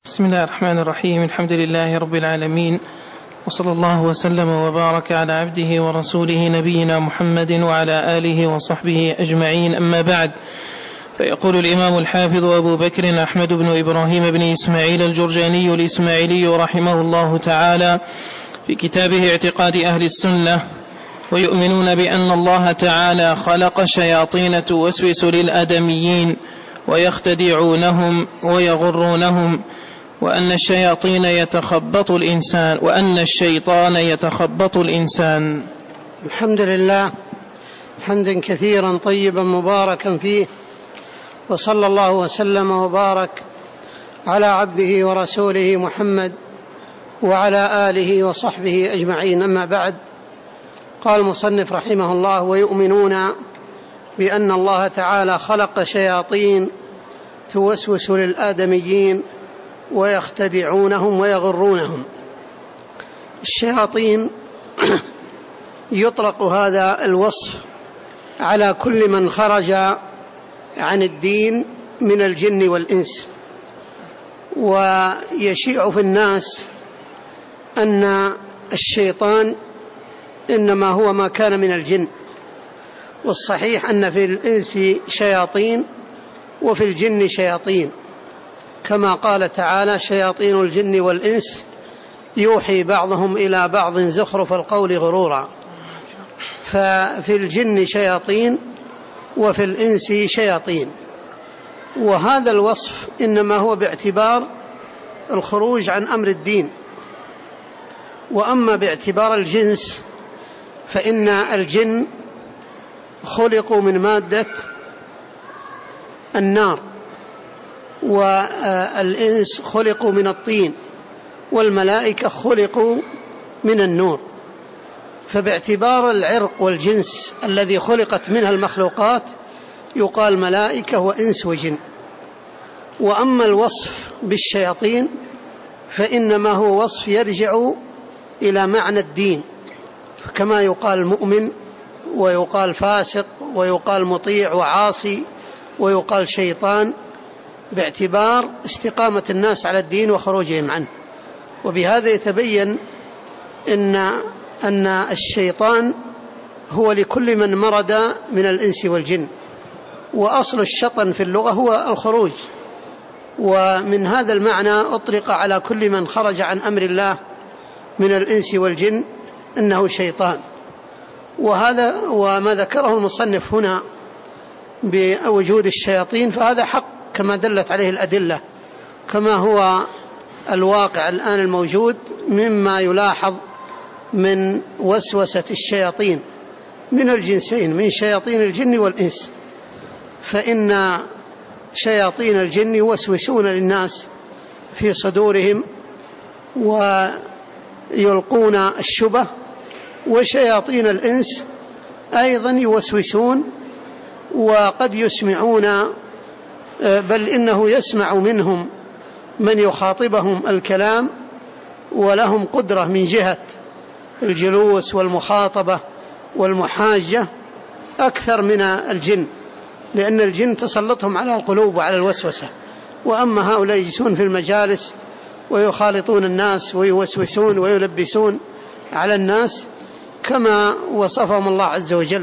بسم الله الرحمن الرحيم. الحمد لله رب العالمين، وصلى الله وسلم وبارك على عبده ورسوله نبينا محمد وعلى آله وصحبه أجمعين. أما بعد، فيقول الإمام الحافظ أبو بكر أحمد بن إبراهيم بن إسماعيل الجرجاني الإسماعيلي رحمه الله تعالى في كتابه اعتقاد أهل السنة: ويؤمنون بأن الله تعالى خلق شياطين توسوس للآدميين ويختدعونهم ويغرونهم، وأن الشيطان يتخبط الإنسان. الحمد لله حمدا كثيرا طيبا مباركا فيه، وصلى الله وسلم وبارك على عبده ورسوله محمد وعلى آله وصحبه أجمعين. أما بعد، قال المصنف رحمه الله: ويؤمنون بأن الله تعالى خلق شياطين توسوس للآدميين ويختدعونهم ويغرونهم. الشياطين يطلق هذا الوصف على كل من خرج عن الدين من الجن والإنس، ويشيع في الناس أن الشيطان إنما هو ما كان من الجن، والصحيح أن في الإنس شياطين وفي الجن شياطين، كما قال تعالى: شياطين الجن والإنس يوحي بعضهم إلى بعض زخرف القول غرورا. ففي الجن شياطين وفي الإنس شياطين، وهذا الوصف إنما هو باعتبار الخروج عن أمر الدين. وأما باعتبار الجنس فإن الجن خلقوا من مادة النار، والإنس خلقوا من الطين، والملائكة خلقوا من النور. فباعتبار العرق والجنس الذي خلقت منها المخلوقات يقال ملائكة وإنس وجن. وأما الوصف بالشياطين فإنما هو وصف يرجع إلى معنى الدين، كما يقال مؤمن ويقال فاسق ويقال مطيع وعاصي ويقال شيطان، باعتبار استقامة الناس على الدين وخروجهم عنه. وبهذا يتبين أن الشيطان هو لكل من مرد من الإنس والجن، وأصل الشطن في اللغة هو الخروج، ومن هذا المعنى أطلق على كل من خرج عن أمر الله من الإنس والجن أنه شيطان. وهذا وما ذكره المصنف هنا بوجود الشياطين فهذا حق كما دلت عليه الأدلة، كما هو الواقع الآن الموجود مما يلاحظ من وسوسة الشياطين من الجنسين، من شياطين الجن والإنس. فإن شياطين الجن يوسوسون للناس في صدورهم ويلقون الشبه، وشياطين الإنس أيضا يوسوسون، وقد يسمعون، بل إنه يسمع منهم من يخاطبهم الكلام، ولهم قدرة من جهة الجلوس والمخاطبة والمحاجة أكثر من الجن، لأن الجن تسلطهم على القلوب وعلى الوسوسة. وأما هؤلاء يجلسون في المجالس ويخالطون الناس ويوسوسون ويلبسون على الناس كما وصفهم الله عز وجل.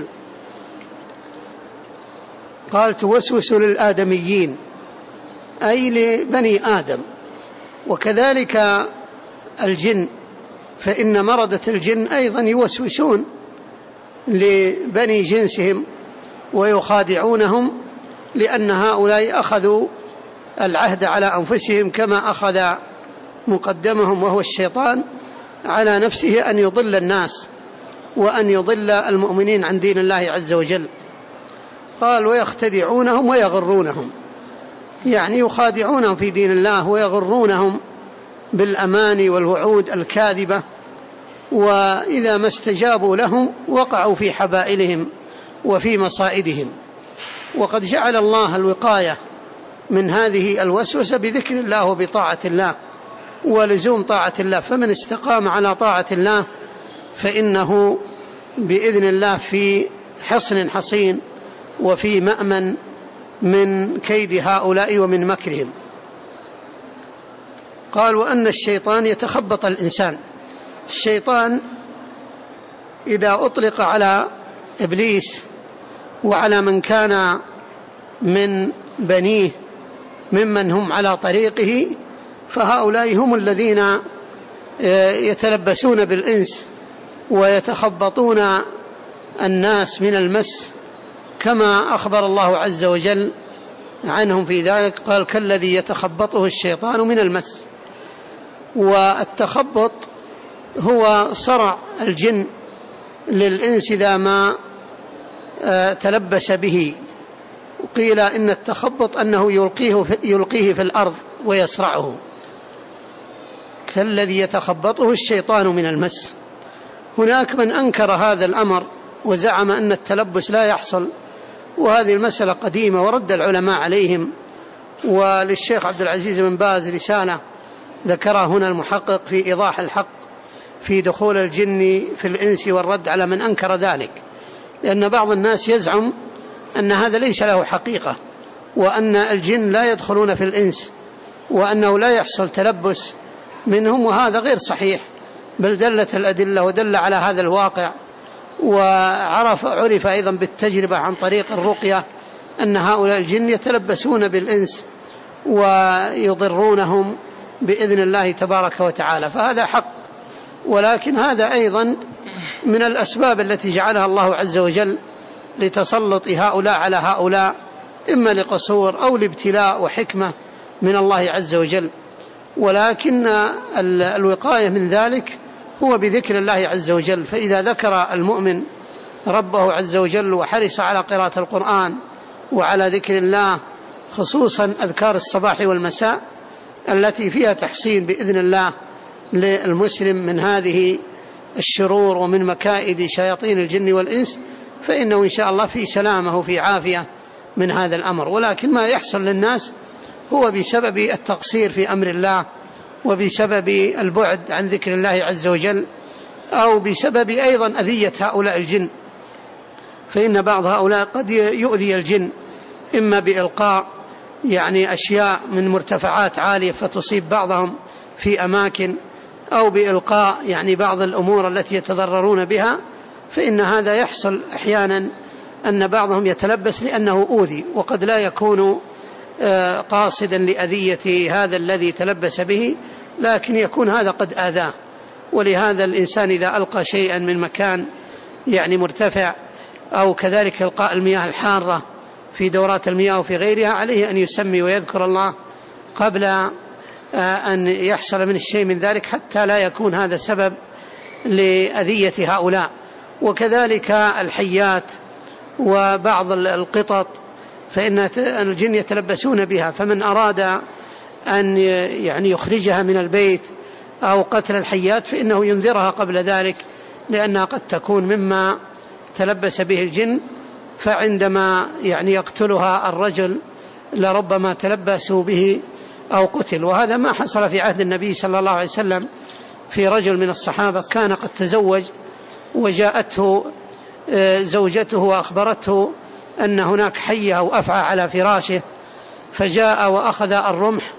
قال: توسوس للآدميين، أي لبني آدم. وكذلك الجن، فإن مردة الجن أيضا يوسوسون لبني جنسهم ويخادعونهم، لأن هؤلاء أخذوا العهد على أنفسهم كما أخذ مقدمهم وهو الشيطان على نفسه أن يضل الناس وأن يضل المؤمنين عن دين الله عز وجل. قال: ويختدعونهم ويغرونهم، يعني يخادعونهم في دين الله ويغرونهم بالأماني والوعود الكاذبة، وإذا ما استجابوا لهم وقعوا في حبائلهم وفي مصائدهم. وقد جعل الله الوقاية من هذه الوسوسة بذكر الله وبطاعة الله ولزوم طاعة الله، فمن استقام على طاعة الله فإنه بإذن الله في حصن حصين وفي مأمن من كيد هؤلاء ومن مكرهم. قال وأن الشيطان يتخبط الإنسان. الشيطان إذا أطلق على إبليس وعلى من كان من بنيه ممن هم على طريقه، فهؤلاء هم الذين يتلبسون بالإنس ويتخبطون الناس من المس، كما أخبر الله عز وجل عنهم في ذلك، قال كالذي يتخبطه الشيطان من المس. والتخبط هو صرع الجن للإنس إذا ما تلبس به. وقيل إن التخبط أنه يلقيه في الأرض ويصرعه، كالذي يتخبطه الشيطان من المس. هناك من أنكر هذا الأمر وزعم أن التلبس لا يحصل، وهذه المسألة قديمة ورد العلماء عليهم. وللشيخ عبد العزيز بن باز رسالة ذكرها هنا المحقق في إيضاح الحق في دخول الجن في الإنس والرد على من أنكر ذلك، لأن بعض الناس يزعم أن هذا ليس له حقيقة، وأن الجن لا يدخلون في الإنس، وأنه لا يحصل تلبس منهم، وهذا غير صحيح، بل دلت الأدلة ودل على هذا الواقع. وعرف أيضا بالتجربة عن طريق الرقية أن هؤلاء الجن يتلبسون بالإنس ويضرونهم بإذن الله تبارك وتعالى، فهذا حق. ولكن هذا أيضا من الأسباب التي جعلها الله عز وجل لتسلط هؤلاء على هؤلاء، إما لقصور أو لابتلاء وحكمة من الله عز وجل. ولكن الوقاية من ذلك هو بذكر الله عز وجل. فإذا ذكر المؤمن ربه عز وجل وحرص على قراءة القرآن وعلى ذكر الله، خصوصا أذكار الصباح والمساء التي فيها تحصين بإذن الله للمسلم من هذه الشرور ومن مكائد شياطين الجن والإنس، فإنه إن شاء الله في سلامة وفي عافية من هذا الأمر. ولكن ما يحصل للناس هو بسبب التقصير في أمر الله، وبسبب البعد عن ذكر الله عز وجل، أو بسبب أيضا أذية هؤلاء الجن. فإن بعض هؤلاء قد يؤذي الجن إما بإلقاء أشياء من مرتفعات عالية فتصيب بعضهم في أماكن، أو بإلقاء بعض الأمور التي يتضررون بها. فإن هذا يحصل أحيانا أن بعضهم يتلبس لأنه أوذي، وقد لا يكون قاصدا لأذية هذا الذي تلبس به، لكن يكون هذا قد آذاه. ولهذا الإنسان إذا ألقى شيئا من مكان مرتفع، أو كذلك إلقاء المياه الحارة في دورات المياه وفي غيرها، عليه أن يسمي ويذكر الله قبل أن يحصل من الشيء من ذلك، حتى لا يكون هذا سبب لأذية هؤلاء. وكذلك الحيات وبعض القطط، فإن الجن يتلبسون بها، فمن أراد أن يخرجها من البيت أو قتل الحيات فإنه ينذرها قبل ذلك، لأنها قد تكون مما تلبس به الجن، فعندما يقتلها الرجل لربما تلبسوا به أو قتل. وهذا ما حصل في عهد النبي صلى الله عليه وسلم في رجل من الصحابة كان قد تزوج، وجاءته زوجته وأخبرته أن هناك حية أو أفعى على فراشه، فجاء وأخذ الرمح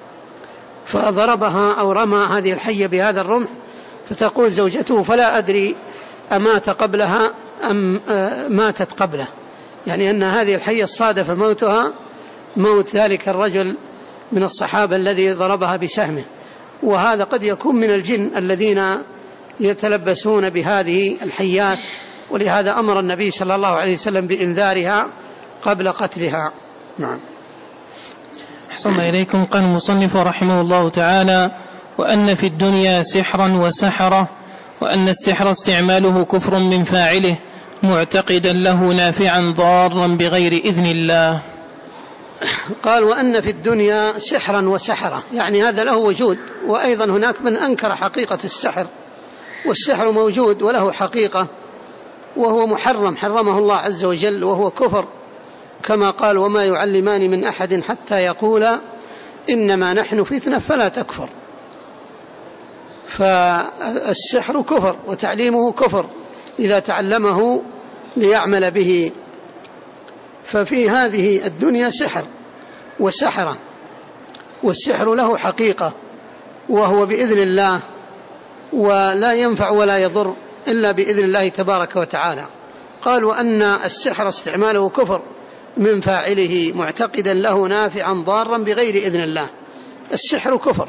فضربها أو رمى هذه الحية بهذا الرمح، فتقول زوجته فلا أدري أمات قبلها أم ماتت قبله، أن هذه الحية صادف موتها موت ذلك الرجل من الصحابة الذي ضربها بسهمه. وهذا قد يكون من الجن الذين يتلبسون بهذه الحيات، ولهذا أمر النبي صلى الله عليه وسلم بإنذارها قبل قتلها. نعم. أحسن إليكم. قال المصنف رحمه الله تعالى: وأن في الدنيا سحرا وسحرة، وأن السحر استعماله كفر من فاعله معتقدا له نافعا ضارا بغير إذن الله. قال: وأن في الدنيا سحرا وسحرة، هذا له وجود. وأيضا هناك من أنكر حقيقة السحر، والسحر موجود وله حقيقة، وهو محرم حرمه الله عز وجل، وهو كفر، كما قال: وما يعلمان من أحد حتى يقولا إنما نحن فتنة فلا تكفر. فالسحر كفر، وتعليمه كفر إذا تعلمه ليعمل به. ففي هذه الدنيا سحر وسحرة، والسحر له حقيقة، وهو بإذن الله، ولا ينفع ولا يضر إلا بإذن الله تبارك وتعالى. قالوا أن السحر استعماله كفر من فاعله معتقدا له نافعا ضارا بغير إذن الله. السحر كفر،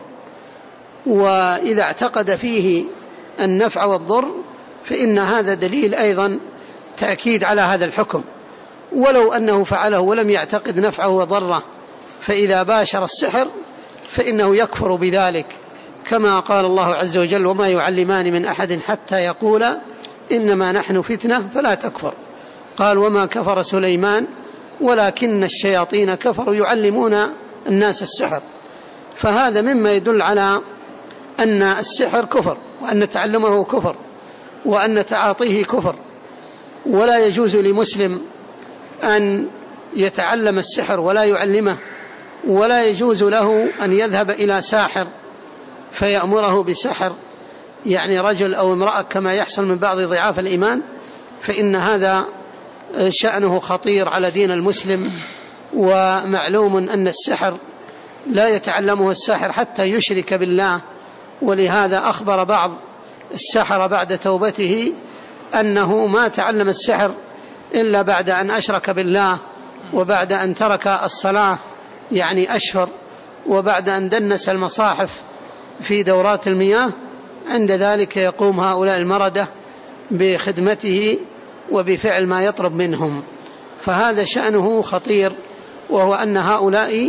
وإذا اعتقد فيه النفع والضر فإن هذا دليل أيضا تأكيد على هذا الحكم، ولو أنه فعله ولم يعتقد نفعه وضره فإذا باشر السحر فإنه يكفر بذلك، كما قال الله عز وجل: وما يعلمان من أحد حتى يقولا إنما نحن فتنة فلا تكفر. قال: وما كفر سليمان ولكن الشياطين كفروا يعلمون الناس السحر. فهذا مما يدل على أن السحر كفر، وأن تعلمه كفر، وأن تعاطيه كفر، ولا يجوز لمسلم أن يتعلم السحر ولا يعلمه، ولا يجوز له أن يذهب إلى ساحر فيأمره بسحر، يعني رجل أو امرأة كما يحصل من بعض ضعاف الإيمان، فإن هذا شأنه خطير على دين المسلم. ومعلوم أن السحر لا يتعلمه الساحر حتى يشرك بالله، ولهذا أخبر بعض السحرة بعد توبته أنه ما تعلم السحر إلا بعد أن أشرك بالله، وبعد أن ترك الصلاة يعني أشهر، وبعد أن دنس المصاحف في دورات المياه. عند ذلك يقوم هؤلاء المردة بخدمته وبفعل ما يطلب منهم. فهذا شأنه خطير، وهو أن هؤلاء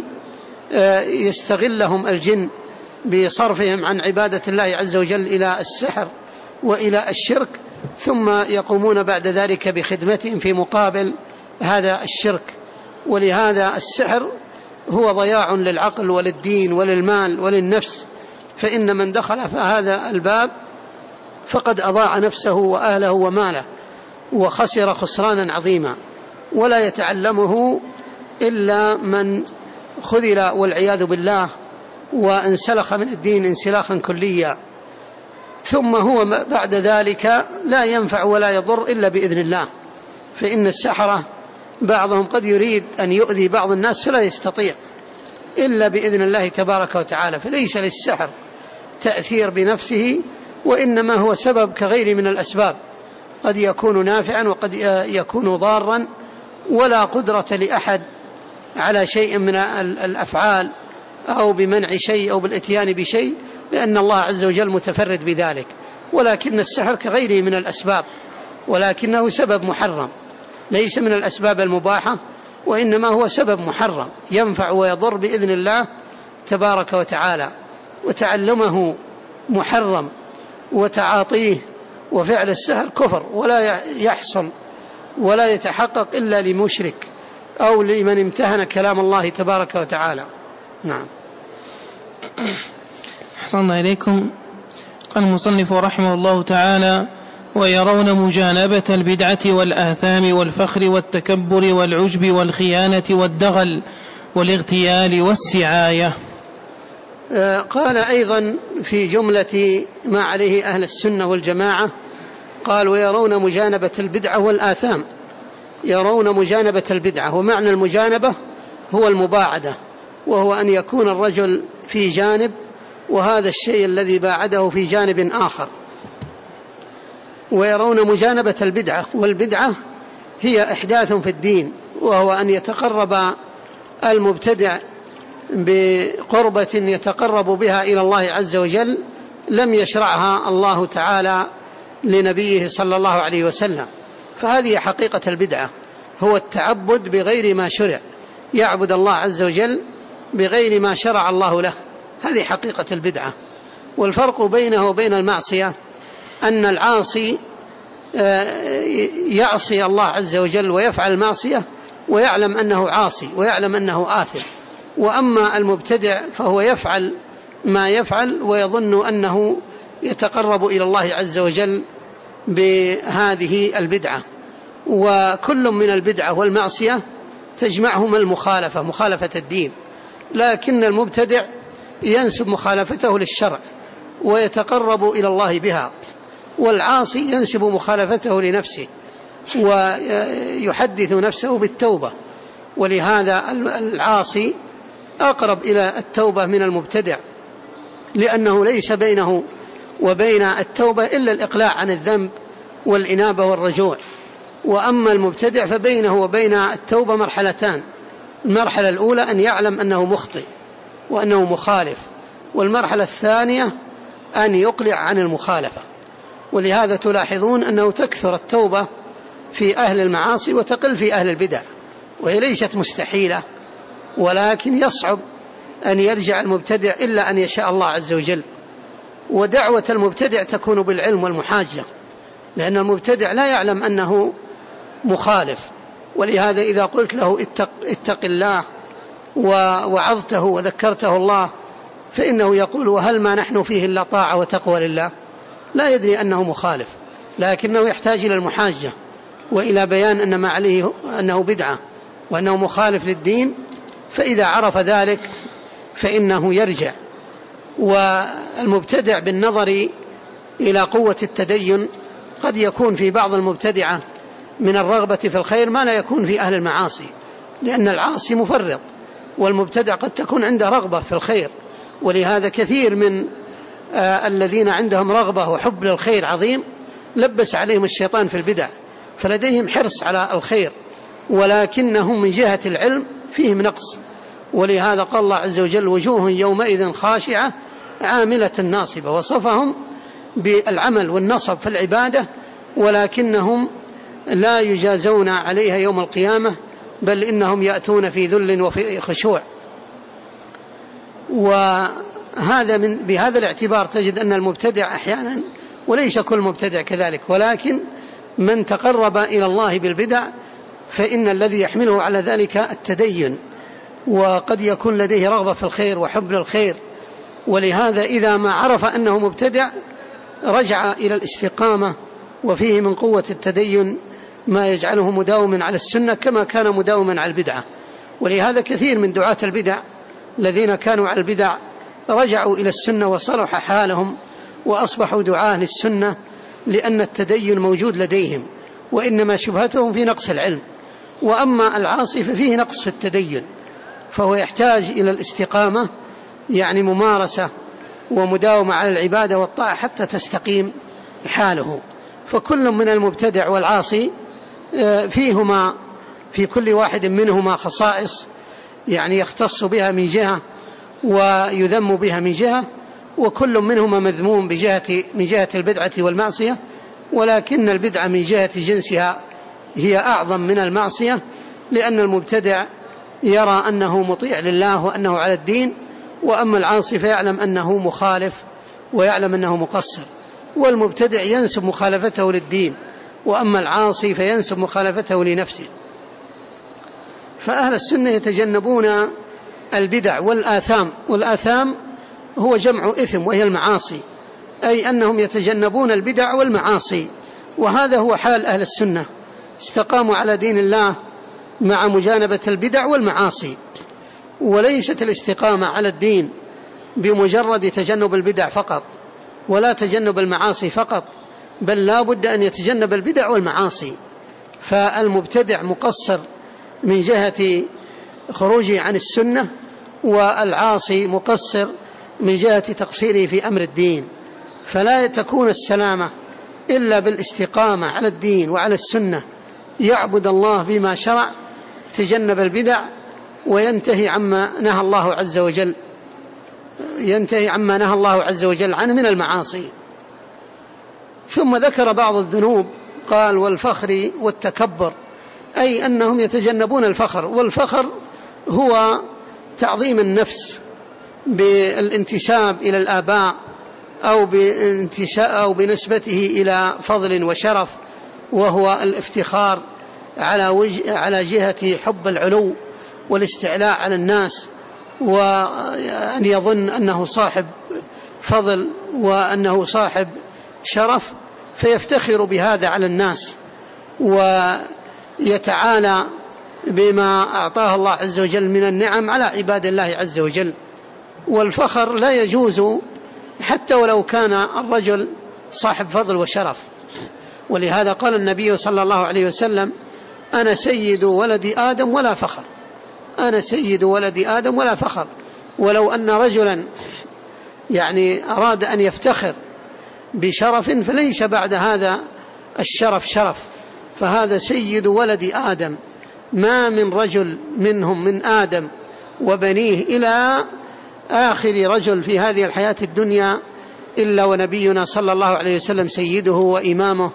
يستغلهم الجن بصرفهم عن عبادة الله عز وجل إلى السحر وإلى الشرك، ثم يقومون بعد ذلك بخدمتهم في مقابل هذا الشرك. ولهذا السحر هو ضياع للعقل وللدين وللمال وللنفس، فإن من دخل في هذا الباب فقد أضاع نفسه وأهله وماله وخسر خسرانا عظيما. ولا يتعلمه إلا من خذل والعياذ بالله وانسلخ من الدين انسلاخا كليا، ثم هو بعد ذلك لا ينفع ولا يضر إلا بإذن الله. فإن السحرة بعضهم قد يريد أن يؤذي بعض الناس فلا يستطيع إلا بإذن الله تبارك وتعالى. فليس للسحر تأثير بنفسه، وإنما هو سبب كغير من الأسباب، قد يكون نافعا وقد يكون ضارا، ولا قدرة لأحد على شيء من الأفعال أو بمنع شيء أو بالإتيان بشيء، لأن الله عز وجل متفرد بذلك. ولكن السحر كغيره من الأسباب، ولكنه سبب محرم، ليس من الأسباب المباحة، وإنما هو سبب محرم ينفع ويضر بإذن الله تبارك وتعالى. وتعلمه محرم، وتعاطيه وفعل السحر كفر، ولا يحصل ولا يتحقق إلا لمشرك أو لمن امتهن كلام الله تبارك وتعالى. نعم. أحسن إليكم. قال المصنف رحمه الله تعالى: ويرون مجانبة البدعة والآثام والفخر والتكبر والعجب والخيانة والدغل والاغتيال والسعاية. قال أيضا في جملة ما عليه أهل السنة والجماعة، قال: ويرون مجانبة البدعة والآثام. يرون مجانبة البدعة، ومعنى المجانبة هو المباعدة، وهو أن يكون الرجل في جانب وهذا الشيء الذي باعده في جانب آخر. ويرون مجانبة البدعة، والبدعة هي إحداث في الدين، وهو أن يتقرب المبتدع بقربة يتقرب بها إلى الله عز وجل لم يشرعها الله تعالى لنبيه صلى الله عليه وسلم. فهذه حقيقة البدعة، هو التعبد بغير ما شرع، يعبد الله عز وجل بغير ما شرع الله له، هذه حقيقة البدعة. والفرق بينه وبين المعصية أن العاصي يعصي الله عز وجل ويفعل المعصية ويعلم أنه عاصي ويعلم أنه آثم، وأما المبتدع فهو يفعل ما يفعل ويظن أنه يتقرب إلى الله عز وجل بهذه البدعة. وكل من البدعة والمعصية تجمعهما المخالفة، مخالفة الدين، لكن المبتدع ينسب مخالفته للشرع ويتقرب إلى الله بها، والعاصي ينسب مخالفته لنفسه ويحدث نفسه بالتوبة. ولهذا العاصي أقرب إلى التوبة من المبتدع، لأنه ليس بينه وبين التوبة إلا الإقلاع عن الذنب والإنابة والرجوع. وأما المبتدع فبينه وبين التوبة مرحلتان: المرحلة الأولى أن يعلم أنه مخطئ وأنه مخالف، والمرحلة الثانية أن يقلع عن المخالفة. ولهذا تلاحظون أنه تكثر التوبة في أهل المعاصي وتقل في أهل البدع، وهي ليست مستحيلة، ولكن يصعب أن يرجع المبتدع إلا أن يشاء الله عز وجل. ودعوة المبتدع تكون بالعلم والمحاجة، لأن المبتدع لا يعلم أنه مخالف، ولهذا إذا قلت له اتق الله ووعظته وذكرته الله فإنه يقول: وهل ما نحن فيه إلا طاعة وتقوى لله؟ لا يدري أنه مخالف، لكنه يحتاج إلى المحاجة وإلى بيان أن ما عليه أنه بدعة وأنه مخالف للدين، فإذا عرف ذلك فإنه يرجع. والمبتدع بالنظر إلى قوة التدين قد يكون في بعض المبتدعة من الرغبة في الخير ما لا يكون في أهل المعاصي، لأن العاصي مفرط، والمبتدع قد تكون عنده رغبة في الخير. ولهذا كثير من الذين عندهم رغبة وحب للخير عظيم لبس عليهم الشيطان في البدع، فلديهم حرص على الخير، ولكنهم من جهة العلم فيهم نقص. ولهذا قال الله عز وجل: وجوه يومئذ خاشعة عاملة ناصبة، وصفهم بالعمل والنصب في العبادة، ولكنهم لا يجازون عليها يوم القيامة، بل إنهم يأتون في ذل وفي خشوع. وهذا بهذا الاعتبار تجد أن المبتدع أحيانا، وليس كل مبتدع كذلك، ولكن من تقرب إلى الله بالبدع فإن الذي يحمله على ذلك التدين، وقد يكون لديه رغبة في الخير وحب للخير. ولهذا إذا ما عرف أنه مبتدع رجع إلى الاستقامة، وفيه من قوة التدين ما يجعله مداوما على السنة كما كان مداوما على البدعة. ولهذا كثير من دعاة البدع الذين كانوا على البدع رجعوا إلى السنة وصلح حالهم وأصبحوا دعاة للسنة، لأن التدين موجود لديهم، وإنما شبهتهم في نقص العلم. وأما العاصي ففيه نقص في التدين، فهو يحتاج إلى الاستقامة، يعني ممارسة ومداومة على العبادة والطاعة حتى تستقيم حاله. فكل من المبتدع والعاصي فيهما في كل واحد منهما خصائص يعني يختص بها من جهة ويذم بها من جهة، وكل منهما مذموم من جهة البدعة والمعصية، ولكن البدعة من جهة جنسها هي أعظم من المعصية، لأن المبتدع يرى أنه مطيع لله وأنه على الدين، وأما العاصي فيعلم أنه مخالف ويعلم أنه مقصر. والمبتدع ينسب مخالفته للدين، وأما العاصي فينسب مخالفته لنفسه. فأهل السنة يتجنبون البدع والآثام، والآثام هو جمع إثم وهي المعاصي، أي أنهم يتجنبون البدع والمعاصي، وهذا هو حال أهل السنة، استقاموا على دين الله مع مجانبة البدع والمعاصي. وليست الاستقامة على الدين بمجرد تجنب البدع فقط ولا تجنب المعاصي فقط، بل لا بد أن يتجنب البدع والمعاصي. فالمبتدع مقصر من جهة خروجه عن السنة، والعاصي مقصر من جهة تقصيره في أمر الدين. فلا تكون السلامة إلا بالاستقامة على الدين وعلى السنة، يعبد الله بما شرع، يتجنب البدع، وينتهي عما نهى الله عز وجل عنه من المعاصي. ثم ذكر بعض الذنوب، قال: والفخر والتكبر، أي أنهم يتجنبون الفخر. والفخر هو تعظيم النفس بالانتساب إلى الآباء أو بنسبته إلى فضل وشرف، وهو الافتخار على جهة حب العلو والاستعلاء على الناس، وأن يظن أنه صاحب فضل وأنه صاحب شرف، فيفتخر بهذا على الناس ويتعالى بما أعطاه الله عز وجل من النعم على عباد الله عز وجل. والفخر لا يجوز حتى ولو كان الرجل صاحب فضل وشرف. ولهذا قال النبي صلى الله عليه وسلم: أنا سيد ولد آدم ولا فخر، أنا سيد ولد آدم ولا فخر. ولو أن رجلا يعني أراد أن يفتخر بشرف فليس بعد هذا الشرف شرف، فهذا سيد ولد آدم، ما من رجل منهم من آدم وبنيه إلى آخر رجل في هذه الحياة الدنيا إلا ونبينا صلى الله عليه وسلم سيده وإمامه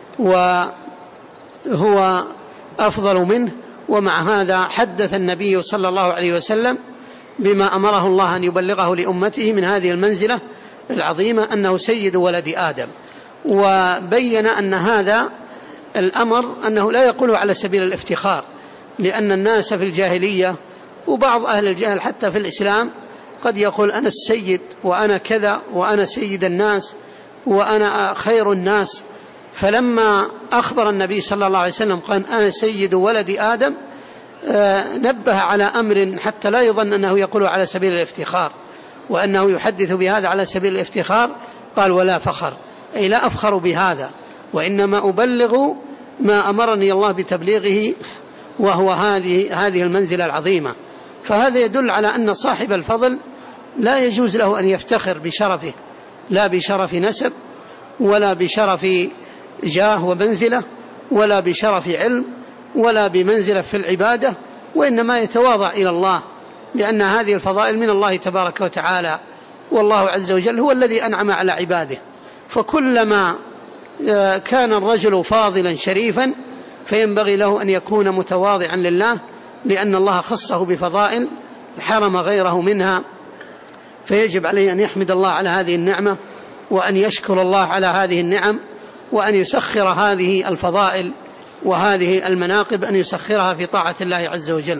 وهو أفضل منه. ومع هذا حدث النبي صلى الله عليه وسلم بما أمره الله أن يبلغه لأمته من هذه المنزلة العظيمة أنه سيد ولد آدم، وبين أن هذا الأمر أنه لا يقول على سبيل الافتخار، لأن الناس في الجاهلية وبعض أهل الجهل حتى في الإسلام قد يقول أنا السيد وأنا كذا وأنا سيد الناس وأنا خير الناس. فلما أخبر النبي صلى الله عليه وسلم قال أنا سيد ولد آدم نبه على أمر حتى لا يظن أنه يقول على سبيل الافتخار وأنه يحدث بهذا على سبيل الافتخار. قال ولا فخر، أي لا أفخر بهذا، وإنما أبلغ ما أمرني الله بتبليغه، وهو هذه المنزلة العظيمة. فهذا يدل على أن صاحب الفضل لا يجوز له أن يفتخر بشرفه، لا بشرف نسب ولا بشرف جاه ومنزلة ولا بشرف علم ولا بمنزلة في العبادة، وإنما يتواضع إلى الله، لأن هذه الفضائل من الله تبارك وتعالى، والله عز وجل هو الذي أنعم على عباده. فكلما كان الرجل فاضلا شريفا فينبغي له أن يكون متواضعا لله، لأن الله خصه بفضائل حرم غيره منها، فيجب عليه أن يحمد الله على هذه النعمة وأن يشكر الله على هذه النعم، وأن يسخر هذه الفضائل وهذه المناقب أن يسخرها في طاعة الله عز وجل.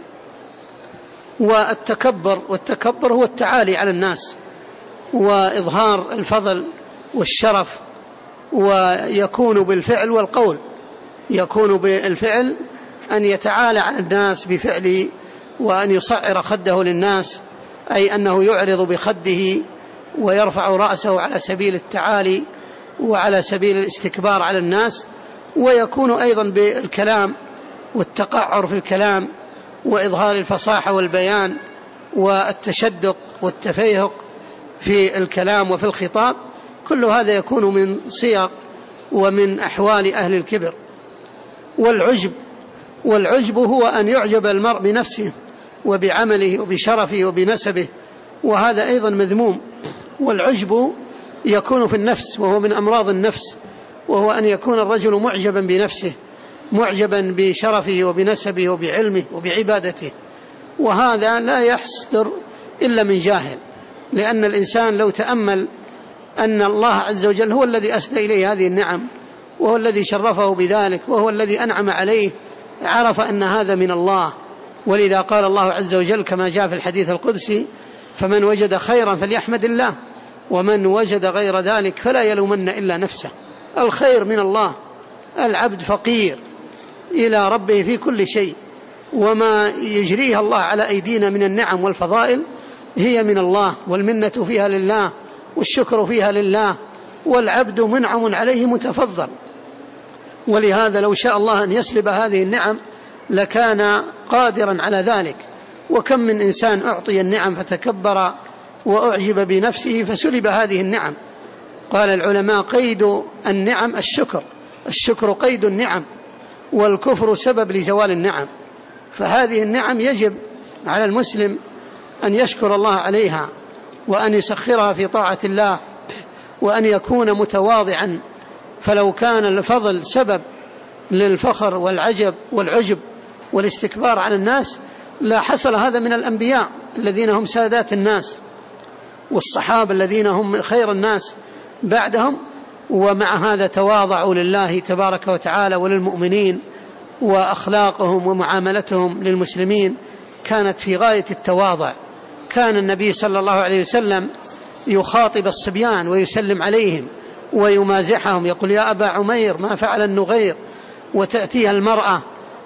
والتكبر هو التعالي على الناس وإظهار الفضل والشرف، ويكون بالفعل والقول. يكون بالفعل أن يتعالى على الناس بفعله، وأن يصعر خده للناس، أي أنه يعرض بخده ويرفع رأسه على سبيل التعالي وعلى سبيل الاستكبار على الناس. ويكون أيضا بالكلام والتقعر في الكلام وإظهار الفصاحة والبيان والتشدق والتفيهق في الكلام وفي الخطاب، كل هذا يكون من صيغ ومن أحوال أهل الكبر. والعجب هو أن يعجب المرء بنفسه وبعمله وبشرفه وبنسبه، وهذا أيضا مذموم. والعجب يكون في النفس، وهو من أمراض النفس، وهو أن يكون الرجل معجبا بنفسه، معجبا بشرفه وبنسبه وبعلمه وبعبادته، وهذا لا يحصدر إلا من جاهل. لأن الإنسان لو تأمل أن الله عز وجل هو الذي أسدى إليه هذه النعم، وهو الذي شرفه بذلك، وهو الذي أنعم عليه، عرف أن هذا من الله. ولذا قال الله عز وجل كما جاء في الحديث القدسي: فمن وجد خيرا فليحمد الله، ومن وجد غير ذلك فلا يلومن إلا نفسه. الخير من الله، العبد فقير إلى ربه في كل شيء، وما يجريها الله على أيدينا من النعم والفضائل هي من الله، والمنة فيها لله، والشكر فيها لله، والعبد منعم عليه متفضل. ولهذا لو شاء الله أن يسلب هذه النعم لكان قادرا على ذلك. وكم من إنسان أعطي النعم فتكبر وأعجب بنفسه فسلب هذه النعم. قال العلماء: قيد النعم الشكر قيد النعم، والكفر سبب لزوال النعم. فهذه النعم يجب على المسلم أن يشكر الله عليها، وأن يسخرها في طاعة الله، وأن يكون متواضعا. فلو كان الفضل سبب للفخر والعجب والاستكبار على الناس لا حصل هذا من الأنبياء الذين هم سادات الناس، والصحابة الذين هم خير الناس بعدهم، ومع هذا تواضعوا لله تبارك وتعالى وللمؤمنين، وأخلاقهم ومعاملتهم للمسلمين كانت في غاية التواضع. كان النبي صلى الله عليه وسلم يخاطب الصبيان ويسلم عليهم ويمازحهم، يقول: يا أبا عمير ما فعل النغير. وتأتيها المرأة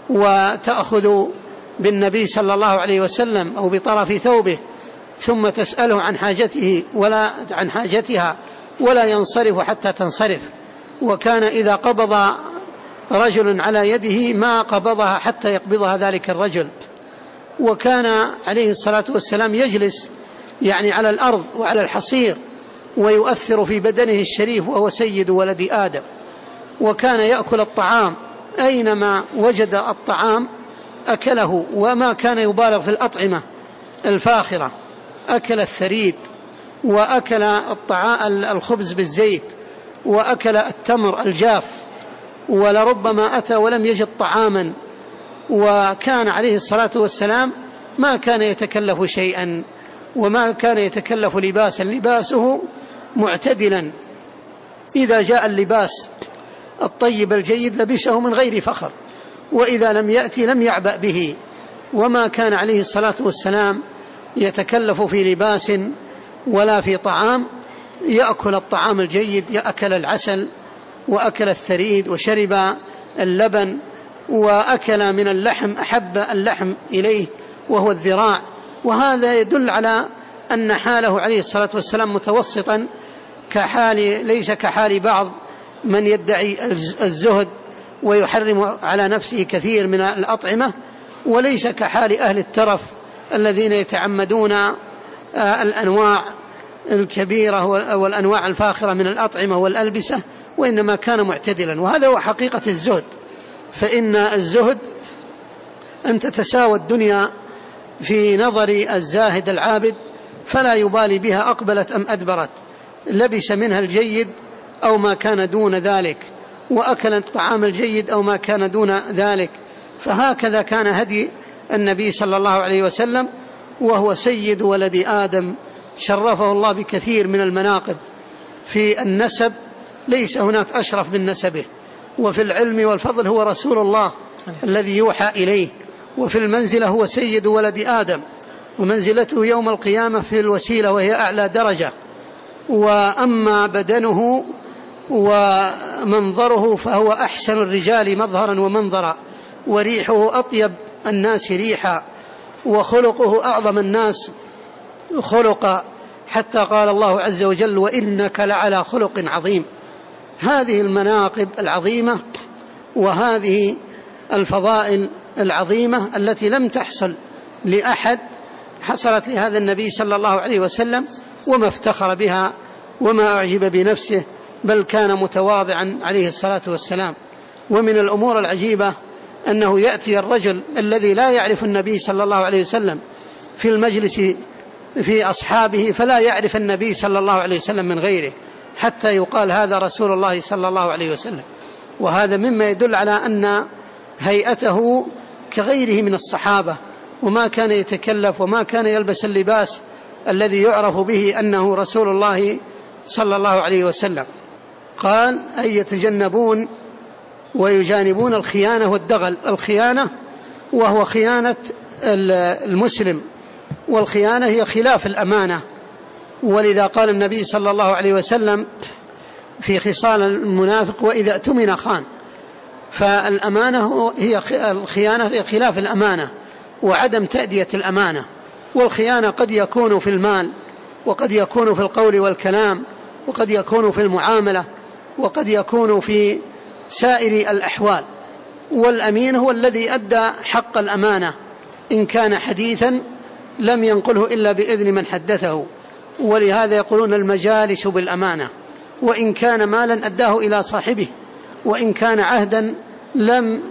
وتأخذ بالنبي صلى الله عليه وسلم أو بطرف ثوبه ثم تسأله عن حاجته ولا عن حاجتها ولا ينصرف حتى تنصرف. وكان إذا قبض رجل على يده ما قبضها حتى يقبضها ذلك الرجل. وكان عليه الصلاة والسلام يجلس يعني على الأرض وعلى الحصير ويؤثر في بدنه الشريف وهو سيد ولد آدم. وكان يأكل الطعام أينما وجد الطعام أكله، وما كان يبالغ في الأطعمة الفاخرة. أكل الثريد، وأكل الخبز بالزيت، وأكل التمر الجاف، ولربما أتى ولم يجد طعاما. وكان عليه الصلاة والسلام ما كان يتكلف شيئا، وما كان يتكلف لباسا، لباسه معتدلا. إذا جاء اللباس الطيب الجيد لبسه من غير فخر، وإذا لم يأتي لم يعبأ به. وما كان عليه الصلاة والسلام يتكلف في لباس ولا في طعام. يأكل الطعام الجيد، يأكل العسل، وأكل الثريد، وشرب اللبن، وأكل من اللحم أحب اللحم إليه وهو الذراع. وهذا يدل على أن حاله عليه الصلاة والسلام متوسطا، ليس كحال بعض من يدعي الزهد ويحرم على نفسه كثير من الأطعمة، وليس كحال أهل الترف الذين يتعمدون الأنواع الكبيرة والأنواع الفاخرة من الأطعمة والألبسة، وإنما كان معتدلا. وهذا هو حقيقة الزهد. فإن الزهد أن تتساوى الدنيا في نظر الزاهد العابد، فلا يبالي بها أقبلت أم أدبرت، لبس منها الجيد أو ما كان دون ذلك، وأكل الطعام الجيد أو ما كان دون ذلك. فهكذا كان هدي النبي صلى الله عليه وسلم، وهو سيد ولد آدم، شرفه الله بكثير من المناقب. في النسب ليس هناك أشرف من نسبه، وفي العلم والفضل هو رسول الله الذي يوحى إليه، وفي المنزلة هو سيد ولد آدم، ومنزلته يوم القيامة في الوسيلة وهي أعلى درجة. وأما بدنه ومنظره فهو أحسن الرجال مظهرا ومنظرا، وريحه أطيب الناس ريحا، وخلقه أعظم الناس خلقا، حتى قال الله عز وجل: وإنك لعلى خلق عظيم. هذه المناقب العظيمة وهذه الفضائل العظيمة التي لم تحصل لأحد حصلت لهذا النبي صلى الله عليه وسلم، وما افتخر بها وما أعجب بنفسه، بل كان متواضعا عليه الصلاة والسلام. ومن الأمور العجيبة أنه يأتي الرجل الذي لا يعرف النبي صلى الله عليه وسلم في المجلس في أصحابه، فلا يعرف النبي صلى الله عليه وسلم من غيره، حتى يقال هذا رسول الله صلى الله عليه وسلم. وهذا مما يدل على أن هيئته كغيره من الصحابة، وما كان يتكلف وما كان يلبس اللباس الذي يعرف به أنه رسول الله صلى الله عليه وسلم. قال: أي يتجنبون ويجانبون الخيانة والدغل. الخيانة وهو خيانة المسلم، والخيانة هي خلاف الأمانة. ولذا قال النبي صلى الله عليه وسلم في خصال المنافق: وإذا اؤتمن خان. فالأمانة هي الخيانة هي خلاف الأمانة وعدم تأدية الأمانة. والخيانة قد يكون في المال، وقد يكون في القول والكلام، وقد يكون في المعاملة، وقد يكون في سائر الأحوال. والأمين هو الذي أدى حق الأمانة، إن كان حديثا لم ينقله إلا بإذن من حدثه، ولهذا يقولون المجالس بالأمانة. وإن كان مالا أداه إلى صاحبه، وإن كان عهدا لم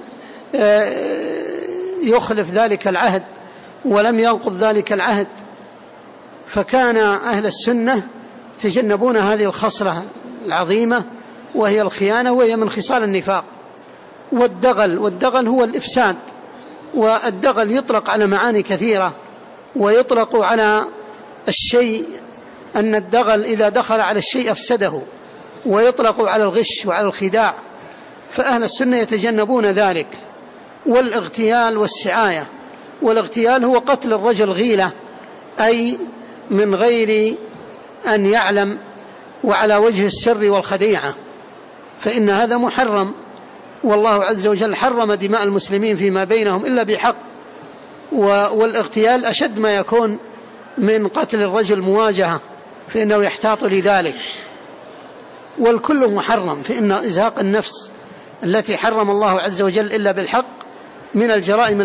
يخلف ذلك العهد ولم ينقض ذلك العهد. فكان أهل السنة يتجنبون هذه الخصلة العظيمة وهي الخيانة، وهي من خصال النفاق. والدغل هو الإفساد. والدغل يطلق على معاني كثيرة، ويطلق على الشيء أن الدغل إذا دخل على الشيء أفسده، ويطلق على الغش وعلى الخداع. فأهل السنة يتجنبون ذلك. والاغتيال والسعاية. والاغتيال هو قتل الرجل غيلة، أي من غير أن يعلم وعلى وجه السر والخديعة، فإن هذا محرم. والله عز وجل حرم دماء المسلمين فيما بينهم إلا بحق. والاغتيال أشد ما يكون من قتل الرجل مواجهة، فإنه يحتاط لذلك. والكل محرم، فإن إزهاق النفس التي حرم الله عز وجل إلا بالحق من الجرائم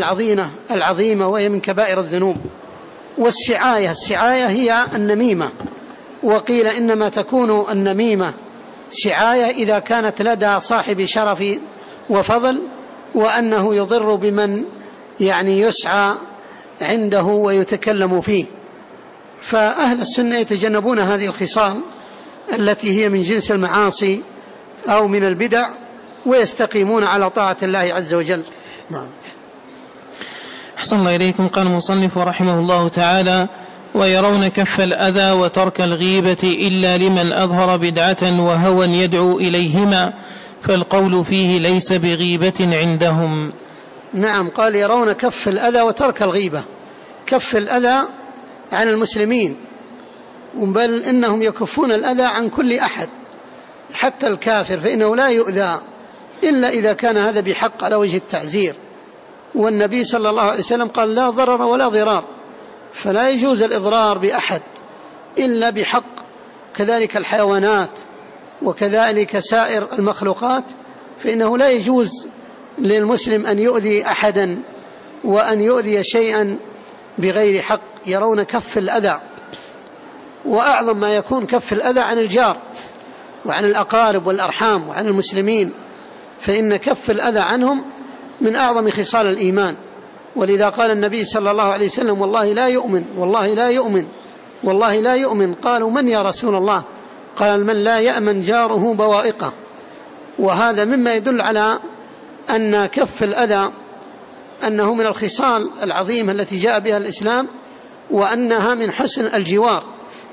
العظيمة، وهي من كبائر الذنوب. والسعاية هي النميمة، وقيل إنما تكون النميمة سعاية إذا كانت لدى صاحب شرف وفضل، وأنه يضر بمن يعني يسعى عنده ويتكلم فيه. فأهل السنة يتجنبون هذه الخصال التي هي من جنس المعاصي أو من البدع، ويستقيمون على طاعة الله عز وجل. نعم. أحسن الله إليكم. قال المصنف رحمه الله تعالى: ويرون كف الأذى وترك الغيبة إلا لمن أظهر بدعة وهوى يدعو إليهما، فالقول فيه ليس بغيبة عندهم. نعم، قال يرون كف الأذى وترك الغيبة، كف الأذى عن المسلمين، بل إنهم يكفون الأذى عن كل أحد حتى الكافر، فإنه لا يؤذى إلا إذا كان هذا بحق على وجه التعزير. والنبي صلى الله عليه وسلم قال: لا ضرر ولا ضرار، فلا يجوز الإضرار بأحد إلا بحق. كذلك الحيوانات وكذلك سائر المخلوقات، فإنه لا يجوز للمسلم أن يؤذي أحدا وأن يؤذي شيئا بغير حق. يرون كف الأذى، وأعظم ما يكون كف الأذى عن الجار وعن الأقارب والأرحام وعن المسلمين، فإن كف الأذى عنهم من أعظم خصال الإيمان. ولذا قال النبي صلى الله عليه وسلم: والله لا يؤمن، والله لا يؤمن، والله لا يؤمن. قالوا: من يا رسول الله؟ قال: من لا يأمن جاره بوائقه. وهذا مما يدل على أن كف الأذى أنه من الخصال العظيمة التي جاء بها الإسلام، وأنها من حسن الجوار.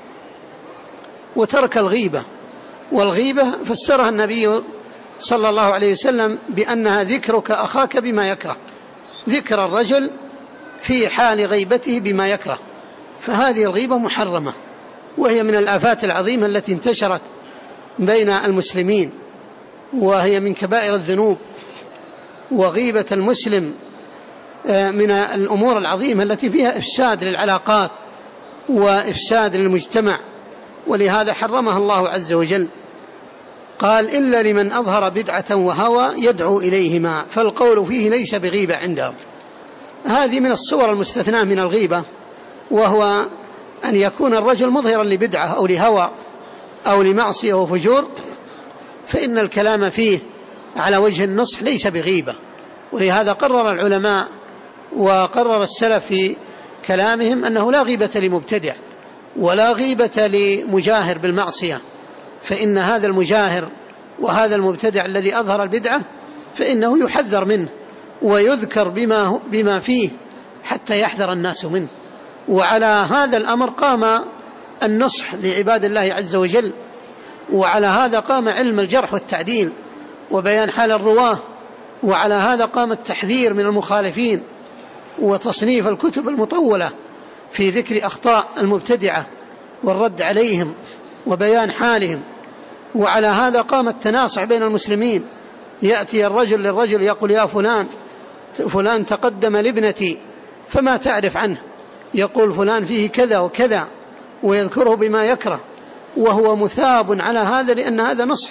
وترك الغيبة، والغيبة فسرها النبي صلى الله عليه وسلم بأنها ذكرك أخاك بما يكره، ذكر الرجل في حال غيبته بما يكره، فهذه الغيبة محرمة، وهي من الآفات العظيمة التي انتشرت بين المسلمين، وهي من كبائر الذنوب. وغيبة المسلم من الأمور العظيمة التي فيها إفساد للعلاقات وإفساد للمجتمع، ولهذا حرمها الله عز وجل. قال: إلا لمن أظهر بدعة وهوى يدعو إليهما، فالقول فيه ليس بغيبة عندهم. هذه من الصور المستثناة من الغيبة، وهو أن يكون الرجل مظهرا لبدعة أو لهوى أو لمعصية وفجور، فإن الكلام فيه على وجه النصح ليس بغيبة. ولهذا قرر العلماء وقرر السلف في كلامهم أنه لا غيبة لمبتدع ولا غيبة لمجاهر بالمعصية، فإن هذا المجاهر وهذا المبتدع الذي أظهر البدعة فإنه يحذر منه ويذكر بما فيه حتى يحذر الناس منه. وعلى هذا الأمر قام النصح لعباد الله عز وجل، وعلى هذا قام علم الجرح والتعديل وبيان حال الرواه، وعلى هذا قام التحذير من المخالفين وتصنيف الكتب المطولة في ذكر أخطاء المبتدعة والرد عليهم وبيان حالهم. وعلى هذا قام التناصح بين المسلمين، يأتي الرجل للرجل يقول: يا فلان تقدم لابنتي فما تعرف عنه؟ يقول: فلان فيه كذا وكذا، ويذكره بما يكره، وهو مثاب على هذا، لأن هذا نصح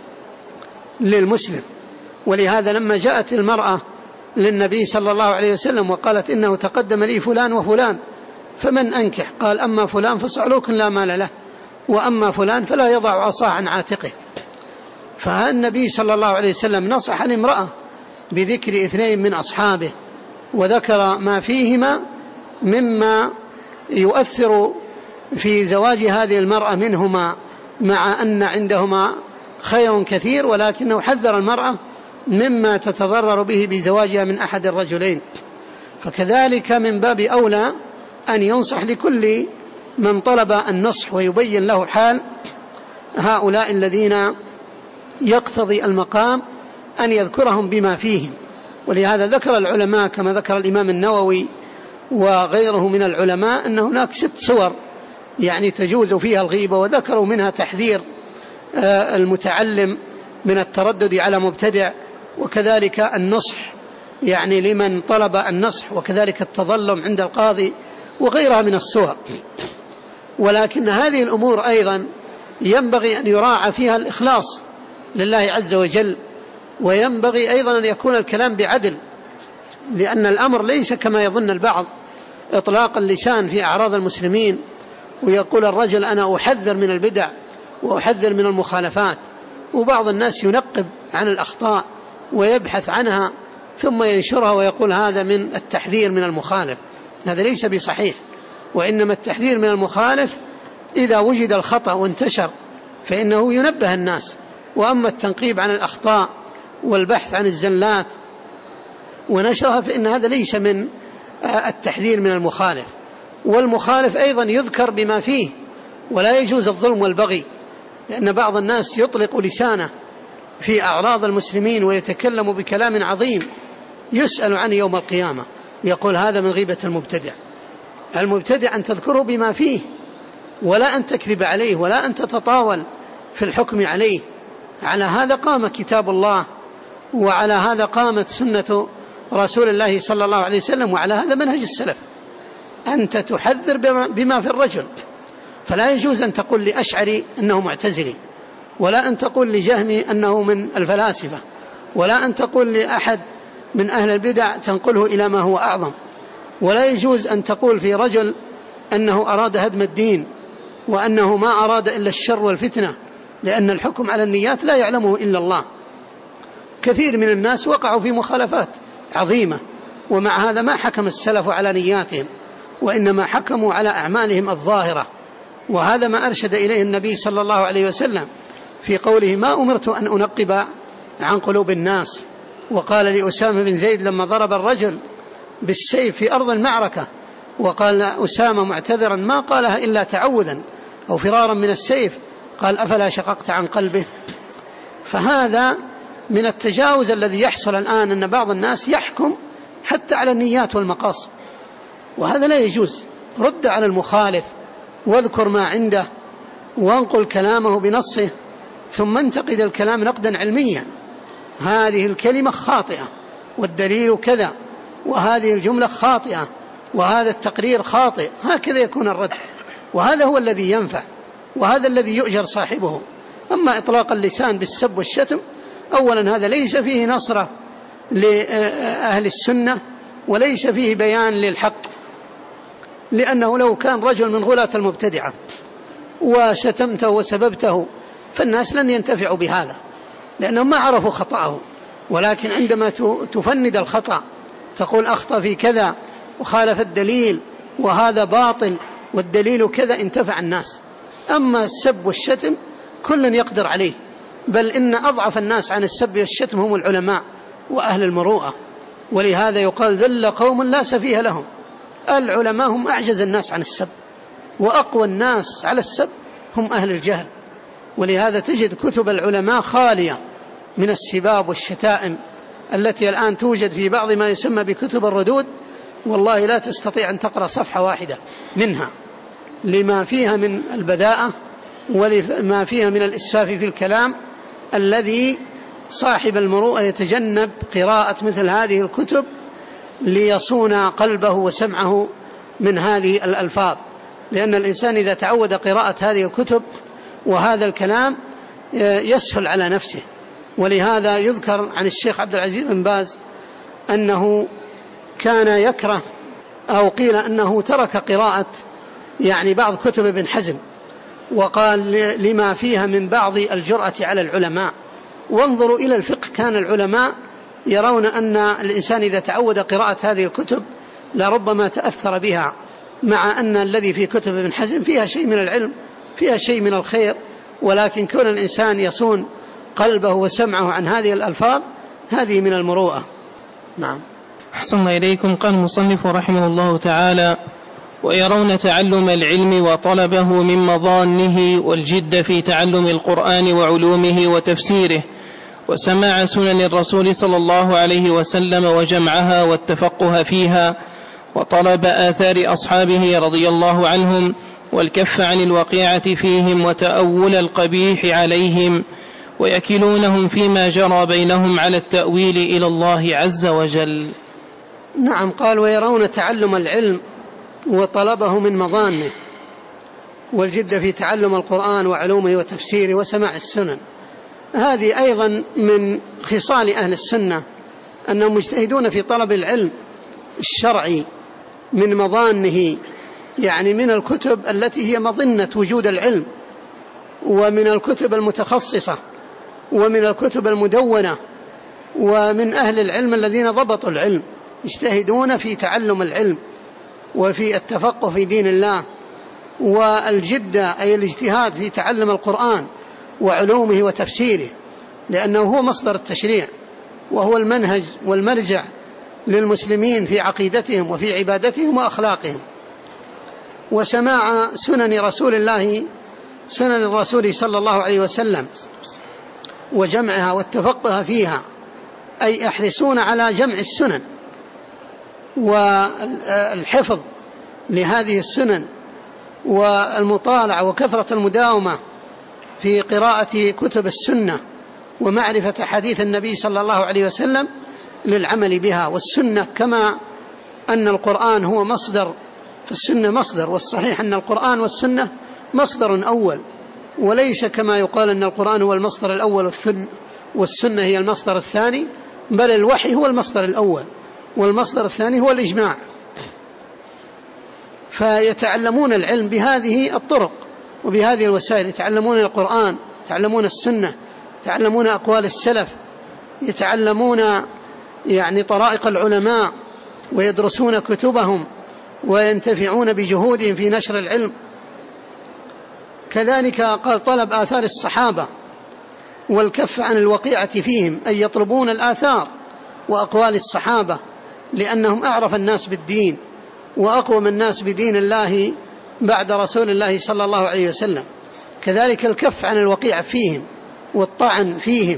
للمسلم. ولهذا لما جاءت المرأة للنبي صلى الله عليه وسلم وقالت: إنه تقدم لي فلان وفلان فمن أنكح؟ قال: أما فلان فصعلوك لا مال له، وأما فلان فلا يضع عصاه عن عاتقه. فالنبي صلى الله عليه وسلم نصح الامرأة بذكر 2 من أصحابه، وذكر ما فيهما مما يؤثر في زواج هذه المرأة منهما، مع أن عندهما خير كثير، ولكنه حذر المرأة مما تتضرر به بزواجها من أحد الرجلين. فكذلك من باب أولى أن ينصح لكل من طلب النصح ويبين له حال هؤلاء الذين يقتضي المقام أن يذكرهم بما فيهم. ولهذا ذكر العلماء كما ذكر الإمام النووي وغيره من العلماء أن هناك 6 صور يعني تجوز فيها الغيبة، وذكروا منها تحذير المتعلم من التردد على مبتدع، وكذلك النصح يعني لمن طلب النصح، وكذلك التظلم عند القاضي، وغيرها من الصور. ولكن هذه الأمور أيضا ينبغي أن يراعى فيها الإخلاص لله عز وجل، وينبغي أيضا أن يكون الكلام بعدل، لأن الأمر ليس كما يظن البعض إطلاق اللسان في أعراض المسلمين ويقول الرجل أنا أحذر من البدع وأحذر من المخالفات، وبعض الناس ينقب عن الأخطاء ويبحث عنها ثم ينشرها ويقول هذا من التحذير من المخالف. هذا ليس بصحيح، وإنما التحذير من المخالف إذا وجد الخطأ وانتشر فإنه ينبه الناس، وأما التنقيب عن الأخطاء والبحث عن الزلات ونشرها فإن هذا ليس من التحذير من المخالف. والمخالف أيضا يذكر بما فيه، ولا يجوز الظلم والبغي، لأن بعض الناس يطلق لسانه في أعراض المسلمين ويتكلم بكلام عظيم يسأل عنه يوم القيامة، يقول هذا من غيبة المبتدع. المبتدع أن تذكره بما فيه، ولا أن تكذب عليه، ولا أن تتطاول في الحكم عليه. على هذا قام كتاب الله، وعلى هذا قامت سنة رسول الله صلى الله عليه وسلم، وعلى هذا منهج السلف. أنت تحذر بما في الرجل، فلا يجوز أن تقول لأشعري أنه معتزلي، ولا أن تقول لجهمي أنه من الفلاسفة، ولا أن تقول لأحد من أهل البدع تنقله إلى ما هو أعظم، ولا يجوز أن تقول في رجل أنه أراد هدم الدين وأنه ما أراد إلا الشر والفتنة، لأن الحكم على النيات لا يعلمه إلا الله. كثير من الناس وقعوا في مخالفات عظيمة، ومع هذا ما حكم السلف على نياتهم، وإنما حكموا على أعمالهم الظاهرة. وهذا ما أرشد إليه النبي صلى الله عليه وسلم في قوله ما أمرت أن أنقب عن قلوب الناس. وقال لأسامة بن زيد لما ضرب الرجل بالسيف في أرض المعركة، وقال أسامة معتذرا ما قالها إلا تعوذا أو فرارا من السيف، قال أفلا شققت عن قلبه. فهذا من التجاوز الذي يحصل الآن، أن بعض الناس يحكم حتى على النيات والمقاصد، وهذا لا يجوز. رد على المخالف واذكر ما عنده وانقل كلامه بنصه، ثم انتقد الكلام نقدا علميا. هذه الكلمة خاطئة والدليل كذا، وهذه الجملة خاطئة، وهذا التقرير خاطئ. هكذا يكون الرد، وهذا هو الذي ينفع، وهذا الذي يؤجر صاحبه. أما إطلاق اللسان بالسب والشتم، أولا هذا ليس فيه نصرة لأهل السنة، وليس فيه بيان للحق، لأنه لو كان رجل من غلاة المبتدعة وشتمته وسببته فالناس لن ينتفعوا بهذا، لأنهم ما عرفوا خطأه. ولكن عندما تفند الخطأ تقول أخطأ في كذا وخالف الدليل وهذا باطل والدليل كذا، انتفع الناس. أما السب والشتم كل يقدر عليه، بل إن أضعف الناس عن السب والشتم هم العلماء وأهل المروءة. ولهذا يقال ذل قوم لا سفيه لهم. العلماء هم أعجز الناس عن السب، وأقوى الناس على السب هم أهل الجهل. ولهذا تجد كتب العلماء خالية من السباب والشتائم التي الآن توجد في بعض ما يسمى بكتب الردود. والله لا تستطيع أن تقرأ صفحة واحدة منها، لما فيها من البذاءة ولما فيها من الإسفاف في الكلام، الذي صاحب المروءة يتجنب قراءة مثل هذه الكتب ليصون قلبه وسمعه من هذه الألفاظ. لأن الإنسان إذا تعود قراءة هذه الكتب وهذا الكلام يسهل على نفسه. ولهذا يذكر عن الشيخ عبد العزيز بن باز أنه كان يكره، أو قيل أنه ترك قراءة بعض كتب ابن حزم، وقال لما فيها من بعض الجرأة على العلماء. وانظروا إلى الفقه، كان العلماء يرون أن الإنسان إذا تعود قراءة هذه الكتب لربما تأثر بها، مع أن الذي في كتب ابن حزم فيها شيء من العلم، فيها شيء من الخير، ولكن كون الإنسان يصون قلبه وسمعه عن هذه الألفاظ هذه من المروءة. نعم. أحسن إليكم. قال المصنف رحمه الله تعالى: ويرون تعلم العلم وطلبه من مظانه والجد في تعلم القرآن وعلومه وتفسيره، وسماع سنن الرسول صلى الله عليه وسلم وجمعها والتفقه فيها، وطلب آثار أصحابه رضي الله عنهم، والكف عن الوقيعة فيهم وتأول القبيح عليهم، ويكلونهم فيما جرى بينهم على التأويل إلى الله عز وجل. نعم. قال ويرون تعلم العلم وطلبه من مظانه والجد في تعلم القرآن وعلومه وتفسيره وسماع السنن. هذه أيضا من خصال أهل السنة، أنهم مجتهدون في طلب العلم الشرعي من مظانه يعني من الكتب التي هي مظنة وجود العلم، ومن الكتب المتخصصة، ومن الكتب المدونة، ومن أهل العلم الذين ضبطوا العلم، يجتهدون في تعلم العلم وفي التفقه في دين الله، والجدة أي الاجتهاد في تعلم القرآن وعلومه وتفسيره، لأنه هو مصدر التشريع وهو المنهج والمرجع للمسلمين في عقيدتهم وفي عبادتهم وأخلاقهم. وسماع سنن الرسول صلى الله عليه وسلم وجمعها والتفقه فيها، أي يحرصون على جمع السنن والحفظ لهذه السنن والمطالعة وكثرة المداومة في قراءة كتب السنة ومعرفة حديث النبي صلى الله عليه وسلم للعمل بها. والسنة كما أن القرآن هو مصدر، فالسنة مصدر، والصحيح أن القرآن والسنة مصدر أول، وليس كما يقال أن القرآن هو المصدر الأول والسنة هي المصدر الثاني، بل الوحي هو المصدر الأول والمصدر الثاني هو الإجماع. فيتعلمون العلم بهذه الطرق وبهذه الوسائل، يتعلمون القرآن، يتعلمون السنة، يتعلمون أقوال السلف، يتعلمون يعني طرائق العلماء، ويدرسون كتبهم وينتفعون بجهودهم في نشر العلم. كذلك قال طلب آثار الصحابة والكف عن الوقيعة فيهم، أي يطلبون الآثار وأقوال الصحابة، لأنهم أعرف الناس بالدين وأقوم الناس بدين الله بعد رسول الله صلى الله عليه وسلم. كذلك الكف عن الوقيعة فيهم والطعن فيهم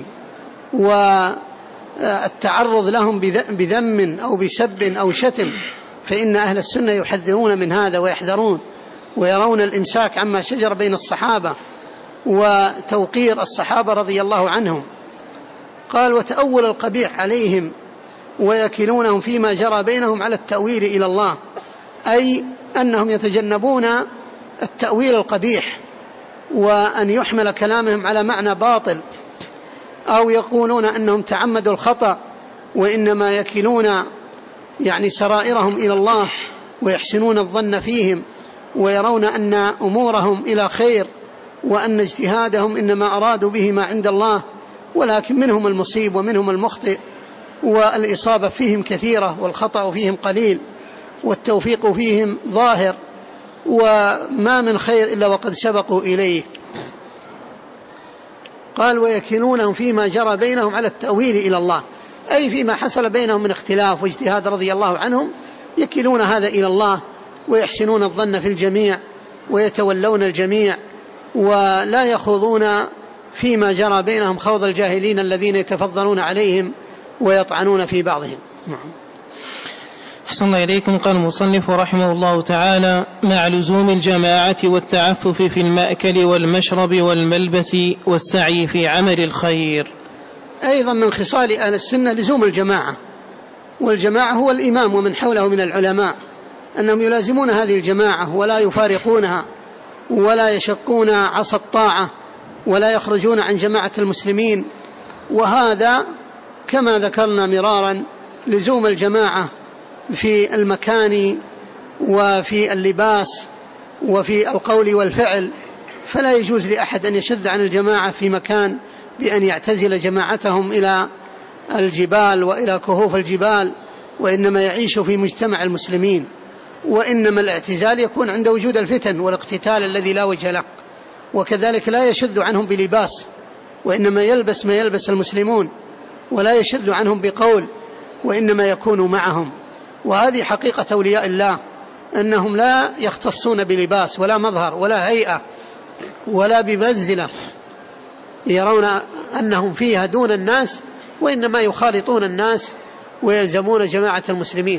والتعرض لهم بذم أو بسب أو شتم، فإن أهل السنة يحذرون من هذا ويحذرون، ويرون الإمساك عما شجر بين الصحابة وتوقير الصحابة رضي الله عنهم. قال وتأول القبيح عليهم ويكلونهم فيما جرى بينهم على التأويل إلى الله، أي أنهم يتجنبون التأويل القبيح، وأن يحمل كلامهم على معنى باطل، أو يقولون أنهم تعمدوا الخطأ، وإنما يكلون يعني سرائرهم إلى الله ويحسنون الظن فيهم، ويرون أن أمورهم إلى خير، وأن اجتهادهم إنما أرادوا به ما عند الله، ولكن منهم المصيب ومنهم المخطئ، والإصابة فيهم كثيرة والخطأ فيهم قليل، والتوفيق فيهم ظاهر، وما من خير إلا وقد سبقوا إليه. قال ويكلونهم فيما جرى بينهم على التأويل إلى الله، أي فيما حصل بينهم من اختلاف واجتهاد رضي الله عنهم، يكلون هذا إلى الله ويحسنون الظن في الجميع ويتولون الجميع، ولا يخوضون فيما جرى بينهم خوض الجاهلين الذين يتفضلون عليهم ويطعنون في بعضهم. أحسن الله إليكم. قال المصنف رحمه الله تعالى: مع لزوم الجماعة والتعفف في المأكل والمشرب والملبس والسعي في عمل الخير. أيضا من خصال أهل السنة لزوم الجماعة، والجماعة هو الإمام ومن حوله من العلماء، أنهم يلازمون هذه الجماعة ولا يفارقونها ولا يشقون عصا الطاعة ولا يخرجون عن جماعة المسلمين. وهذا كما ذكرنا مرارا لزوم الجماعة في المكان وفي اللباس وفي القول والفعل، فلا يجوز لأحد أن يشذ عن الجماعة في مكان بأن يعتزل جماعتهم إلى الجبال وإلى كهوف الجبال، وإنما يعيش في مجتمع المسلمين. وإنما الاعتزال يكون عند وجود الفتن والاقتتال الذي لا وجه له. وكذلك لا يشذ عنهم بلباس، وإنما يلبس ما يلبس المسلمون، ولا يشذ عنهم بقول، وإنما يكون معهم. وهذه حقيقة أولياء الله، أنهم لا يختصون بلباس ولا مظهر ولا هيئة ولا بمنزلة يرون أنهم فيها دون الناس، وإنما يخالطون الناس ويلزمون جماعة المسلمين.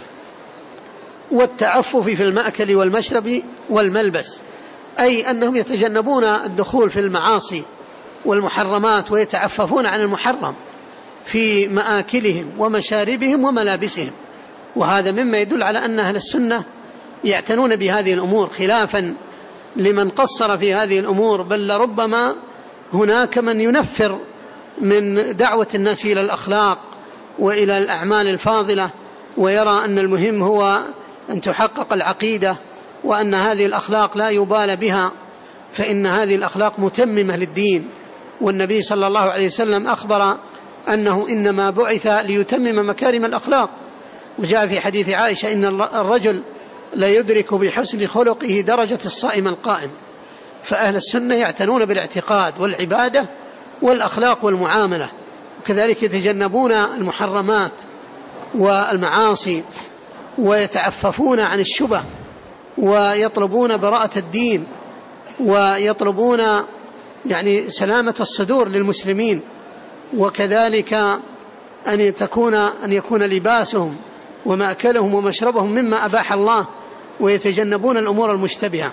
والتعفف في المأكل والمشرب والملبس، أي أنهم يتجنبون الدخول في المعاصي والمحرمات ويتعففون عن المحرم في مآكلهم ومشاربهم وملابسهم. وهذا مما يدل على أن أهل السنة يعتنون بهذه الأمور، خلافا لمن قصر في هذه الأمور، بل لربما هناك من ينفر من دعوة الناس إلى الأخلاق وإلى الأعمال الفاضلة، ويرى أن المهم هو أن تحقق العقيدة وأن هذه الأخلاق لا يبال بها، فإن هذه الأخلاق متممة للدين. والنبي صلى الله عليه وسلم أخبر أنه إنما بعث ليتمم مكارم الأخلاق. وجاء في حديث عائشة إن الرجل لا يدرك بحسن خلقه درجة الصائم القائم. فأهل السنة يعتنون بالاعتقاد والعبادة والأخلاق والمعاملة، وكذلك يتجنبون المحرمات والمعاصي، ويتعففون عن الشبه، ويطلبون براءة الدين، ويطلبون سلامة الصدور للمسلمين، وكذلك أن يكون لباسهم ومأكلهم ومشربهم مما أباح الله، ويتجنبون الأمور المشتبهة.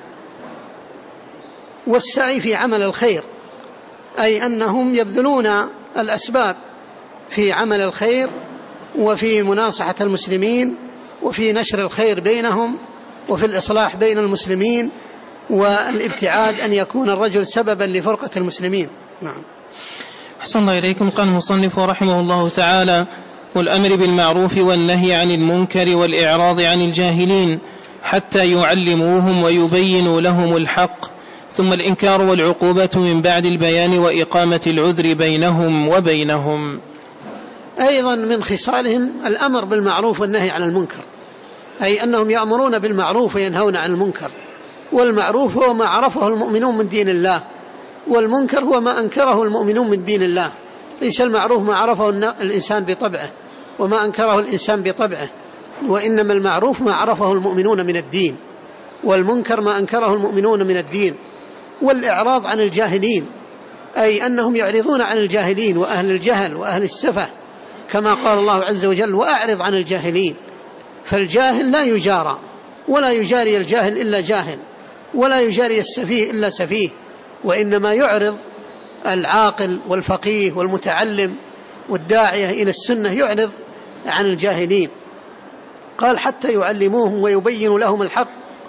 والسعي في عمل الخير، أي أنهم يبذلون الأسباب في عمل الخير وفي مناصحة المسلمين وفي نشر الخير بينهم وفي الإصلاح بين المسلمين، والابتعاد أن يكون الرجل سببا لفرقة المسلمين. نعم. أحسن الله إليكم. قال المصنف رحمه الله تعالى: والأمر بالمعروف والنهي عن المنكر والإعراض عن الجاهلين حتى يعلموهم ويبينوا لهم الحق، ثم الإنكار والعقوبة من بعد البيان وإقامة العذر بينهم وبينهم. أيضا من خصالهم الأمر بالمعروف والنهي عن المنكر، أي أنهم يأمرون بالمعروف وينهون عن المنكر. والمعروف هو ما عرفه المؤمنون من دين الله، والمنكر هو ما أنكره المؤمنون من دين الله. ليس المعروف ما عرفه الإنسان بطبعه وما أنكره الإنسان بطبعه، وإنما المعروف ما عرفه المؤمنون من الدين، والمنكر ما أنكره المؤمنون من الدين. والإعراض عن الجاهلين، أي أنهم يعرضون عن الجاهلين وأهل الجهل وأهل السفه، كما قال الله عز وجل: وأعرض عن الجاهلين. فالجاهل لا يجارى، ولا يجاري الجاهل إلا جاهل، ولا يجاري السفيه إلا سفيه، وإنما يعرض العاقل والفقيه والمتعلم والداعية إلى السنة يعرض عن الجاهلين. قال: حتى يعلموهم ويبينوا لهم الحق،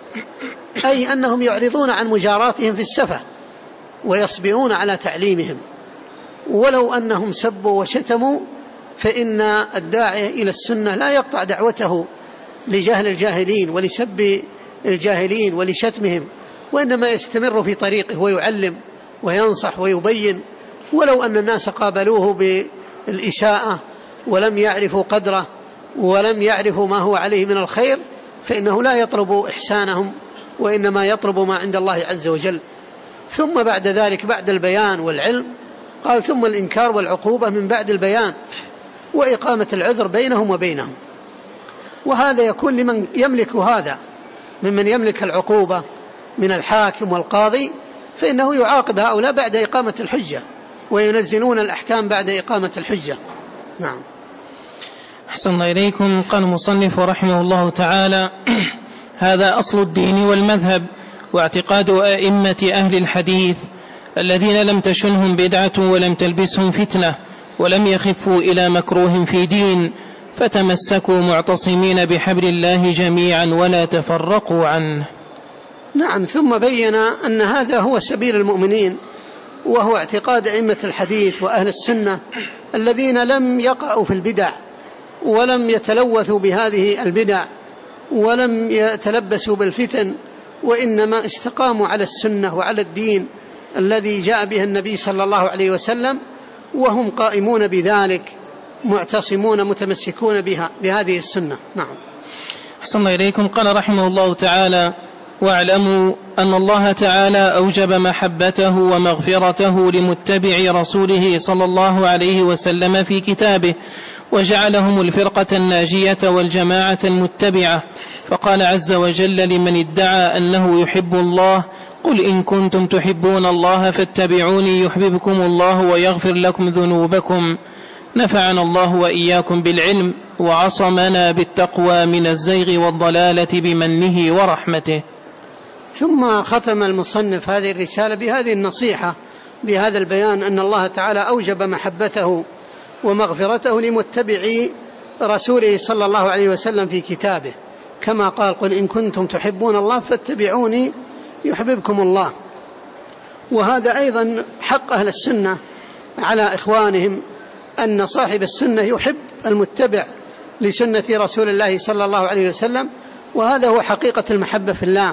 أي أنهم يعرضون عن مجاراتهم في السفة ويصبرون على تعليمهم، ولو أنهم سبوا وشتموا فإن الداعية إلى السنة لا يقطع دعوته لجهل الجاهلين ولسب الجاهلين ولشتمهم، وإنما يستمر في طريقه ويعلم وينصح ويبين، ولو أن الناس قابلوه بالإساءة ولم يعرفوا قدره ولم يعرفوا ما هو عليه من الخير، فإنه لا يطلب إحسانهم، وإنما يطلب ما عند الله عز وجل. ثم بعد ذلك، بعد البيان والعلم، قال: ثم الإنكار والعقوبة من بعد البيان وإقامة العذر بينهم وبينهم. وهذا يكون لمن يملك هذا، ممن يملك العقوبة من الحاكم والقاضي، فإنه يعاقب هؤلاء بعد إقامة الحجة، وينزلون الأحكام بعد إقامة الحجة. نعم. أحسن الله إليكم. قال المصنف رحمه الله تعالى: هذا أصل الدين والمذهب واعتقاد أئمة أهل الحديث الذين لم تشنهم بدعة ولم تلبسهم فتنة ولم يخفوا إلى مكروه في دين، فتمسكوا معتصمين بحبل الله جميعا ولا تفرقوا عنه. نعم. ثم بين أن هذا هو سبيل المؤمنين، وهو اعتقاد أئمة الحديث وأهل السنة الذين لم يقعوا في البدع ولم يتلوثوا بهذه البدع ولم يتلبسوا بالفتن، وإنما استقاموا على السنة وعلى الدين الذي جاء به النبي صلى الله عليه وسلم، وهم قائمون بذلك معتصمون متمسكون بهذه السنة. نعم. أحسن الله إليكم. قال رحمه الله تعالى: واعلموا أن الله تعالى أوجب محبته ومغفرته لمتبع رسوله صلى الله عليه وسلم في كتابه، وجعلهم الفرقة الناجية والجماعة المتبعة، فقال عز وجل لمن ادعى أنه يحب الله: قل إن كنتم تحبون الله فاتبعوني يحببكم الله ويغفر لكم ذنوبكم. نفعنا الله وإياكم بالعلم وعصمنا بالتقوى من الزيغ والضلالة بمنه ورحمته. ثم ختم المصنف هذه الرسالة بهذه النصيحة، بهذا البيان أن الله تعالى أوجب محبته ومغفرته لمتبعي رسوله صلى الله عليه وسلم في كتابه، كما قال: قل إن كنتم تحبون الله فاتبعوني يحببكم الله. وهذا أيضا حق أهل السنة على إخوانهم، أن صاحب السنة يحب المتبع لسنة رسول الله صلى الله عليه وسلم، وهذا هو حقيقة المحبة في الله،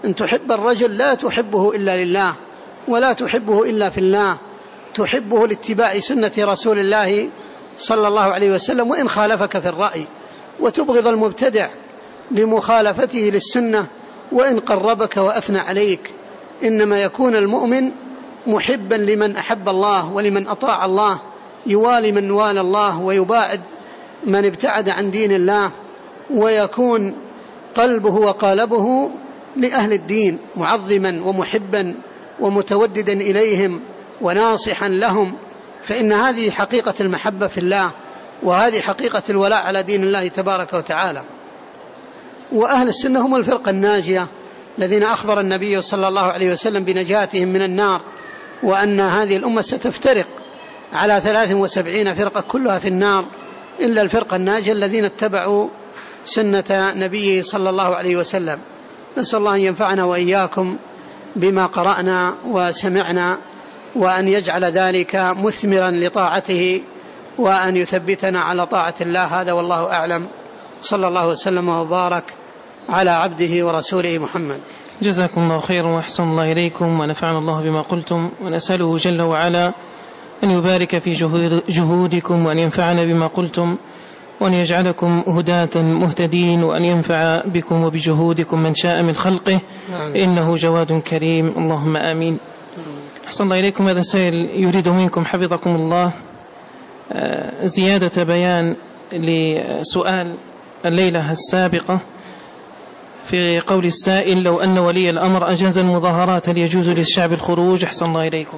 أن تحب الرجل لا تحبه إلا لله ولا تحبه إلا في الله، تحبه لاتباع سنة رسول الله صلى الله عليه وسلم وإن خالفك في الرأي، وتبغض المبتدع لمخالفته للسنة وإن قربك وأثنى عليك. إنما يكون المؤمن محبا لمن أحب الله ولمن أطاع الله، يوالي من والى الله ويباعد من ابتعد عن دين الله، ويكون قلبه وقالبه لأهل الدين معظما ومحبا ومتوددا إليهم وناصحا لهم. فإن هذه حقيقة المحبة في الله، وهذه حقيقة الولاء على دين الله تبارك وتعالى. وأهل السنة هم الفرقة الناجية الذين أخبر النبي صلى الله عليه وسلم بنجاتهم من النار، وأن هذه الأمة ستفترق على 73 فرقة كلها في النار إلا الفرقة الناجية الذين اتبعوا سنة نبيه صلى الله عليه وسلم. نسأل الله أن ينفعنا وإياكم بما قرأنا وسمعنا، وأن يجعل ذلك مثمرا لطاعته، وأن يثبتنا على طاعة الله. هذا والله أعلم، صلى الله وسلم وبارك على عبده ورسوله محمد. جزاكم الله خيرا وأحسن الله إليكم، ونفعنا الله بما قلتم، ونسأله جل وعلا أن يبارك في جهودكم، وأن ينفعنا بما قلتم، وأن يجعلكم هداة مهتدين، وأن ينفع بكم وبجهودكم من شاء من خلقه، إنه جواد كريم، اللهم آمين. أحسن الله إليكم. هذا سائل يريد منكم حفظكم الله زيادة بيان لسؤال الليلة السابقة في قول السائل: لو أن ولي الأمر أجاز المظاهرات هل يجوز للشعب الخروج؟ أحسن الله إليكم.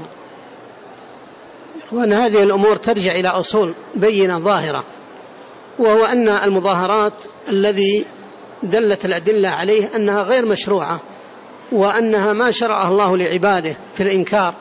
وأن هذه الأمور ترجع إلى أصول بينة ظاهرة، وهو أن المظاهرات الذي دلت الأدلة عليه أنها غير مشروعة، وأنها ما شرعها الله لعباده في الإنكار،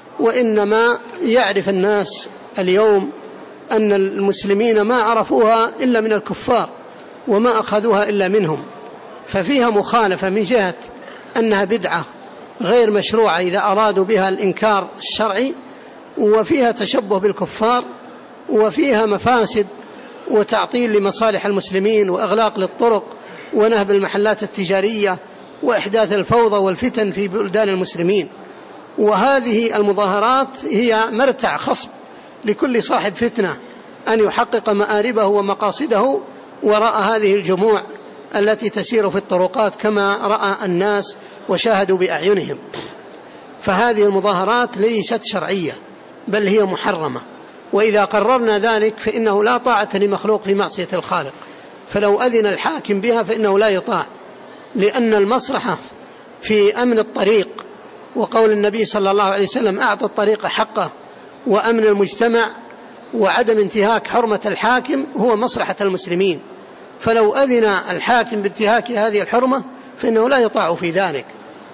وإنما يعرف الناس اليوم أن المسلمين ما عرفوها إلا من الكفار وما أخذوها إلا منهم، ففيها مخالفة من جهة أنها بدعة غير مشروعة إذا أرادوا بها الإنكار الشرعي، وفيها تشبه بالكفار، وفيها مفاسد وتعطيل لمصالح المسلمين وإغلاق للطرق ونهب المحلات التجارية وإحداث الفوضى والفتن في بلدان المسلمين. وهذه المظاهرات هي مرتع خصب لكل صاحب فتنة أن يحقق مآربه ومقاصده وراء هذه الجموع التي تسير في الطرقات كما رأى الناس وشاهدوا بأعينهم. فهذه المظاهرات ليست شرعية بل هي محرمة، وإذا قررنا ذلك فإنه لا طاعة لمخلوق في معصية الخالق، فلو أذن الحاكم بها فإنه لا يطاع، لأن المصلحة في أمن الطريق، وقول النبي صلى الله عليه وسلم: أعطوا الطريق حقه، وأمن المجتمع وعدم انتهاك حرمة الحاكم هو مصلحة المسلمين. فلو أذن الحاكم بانتهاك هذه الحرمة فإنه لا يطاع في ذلك.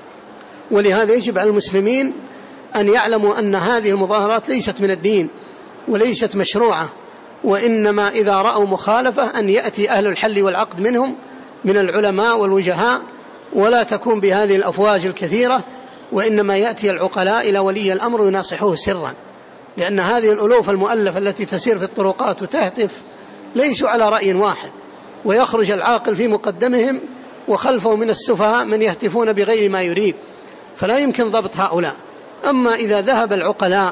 ولهذا يجب على المسلمين أن يعلموا أن هذه المظاهرات ليست من الدين وليست مشروعة، وإنما إذا رأوا مخالفة أن يأتي أهل الحل والعقد منهم من العلماء والوجهاء، ولا تكون بهذه الأفواج الكثيرة، وإنما يأتي العقلاء إلى ولي الأمر ويناصحوه سرا، لأن هذه الألوف المؤلفة التي تسير في الطرقات وتهتف ليسوا على رأي واحد، ويخرج العاقل في مقدمهم وخلفه من السفهاء من يهتفون بغير ما يريد، فلا يمكن ضبط هؤلاء. أما إذا ذهب العقلاء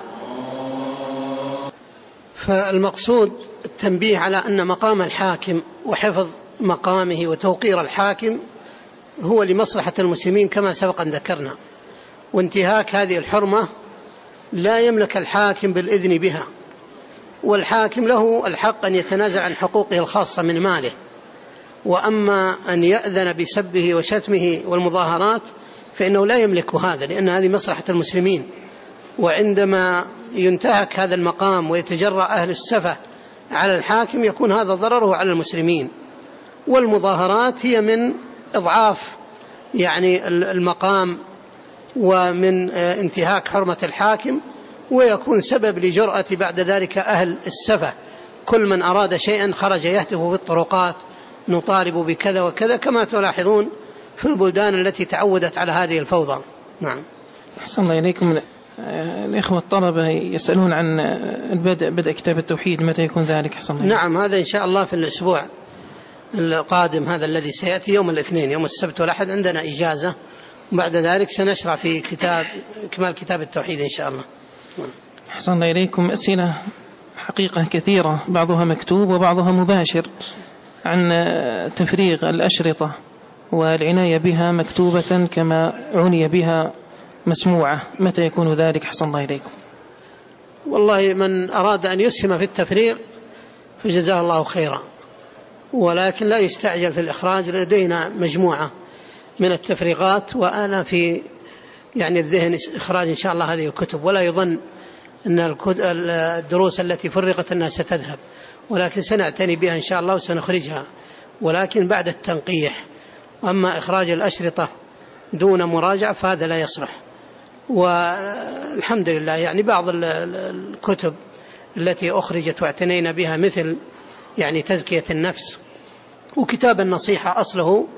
فالمقصود التنبيه على أن مقام الحاكم وحفظ مقامه وتوقير الحاكم هو لمصلحة المسلمين كما سبق أن ذكرنا، وانتهاك هذه الحرمة لا يملك الحاكم بالإذن بها، والحاكم له الحق أن يتنازل عن حقوقه الخاصة من ماله، وأما أن يأذن بسبه وشتمه والمظاهرات فإنه لا يملك هذا، لأن هذه مصلحة المسلمين. وعندما ينتهك هذا المقام ويتجرأ أهل السفة على الحاكم يكون هذا ضرره على المسلمين. والمظاهرات هي من إضعاف يعني المقام ومن انتهاك حرمة الحاكم، ويكون سبب لجرأة بعد ذلك أهل السفة. كل من أراد شيئا خرج يهتف في الطرقات: نطالب بكذا وكذا، كما تلاحظون في البلدان التي تعودت على هذه الفوضى. نعم. أحسن الله إليكم. الإخوة الطلبة يسألون عن بدء كتاب التوحيد، متى يكون ذلك؟ أحسن الله. نعم، هذا إن شاء الله في الأسبوع القادم، هذا الذي سيأتي يوم الاثنين. يوم السبت والأحد عندنا إجازة، بعد ذلك سنشرع في إكمال كتاب التوحيد إن شاء الله. أحسن الله إليكم. أسئلة حقيقة كثيرة، بعضها مكتوب وبعضها مباشر، عن تفريغ الأشرطة والعناية بها مكتوبة كما عني بها مسموعة، متى يكون ذلك؟ أحسن الله إليكم. والله من أراد أن يسهم في التفريغ فجزاه الله خيرا، ولكن لا يستعجل في الإخراج. لدينا مجموعة من التفريغات، وأنا في الذهن إخراج إن شاء الله هذه الكتب، ولا يظن أن الدروس التي فرغت الناس ستذهب، ولكن سنعتني بها إن شاء الله وسنخرجها، ولكن بعد التنقيح. أما إخراج الأشرطة دون مراجعة فهذا لا يصلح. والحمد لله بعض الكتب التي أخرجت واعتنينا بها، مثل تزكية النفس وكتاب النصيحة، أصله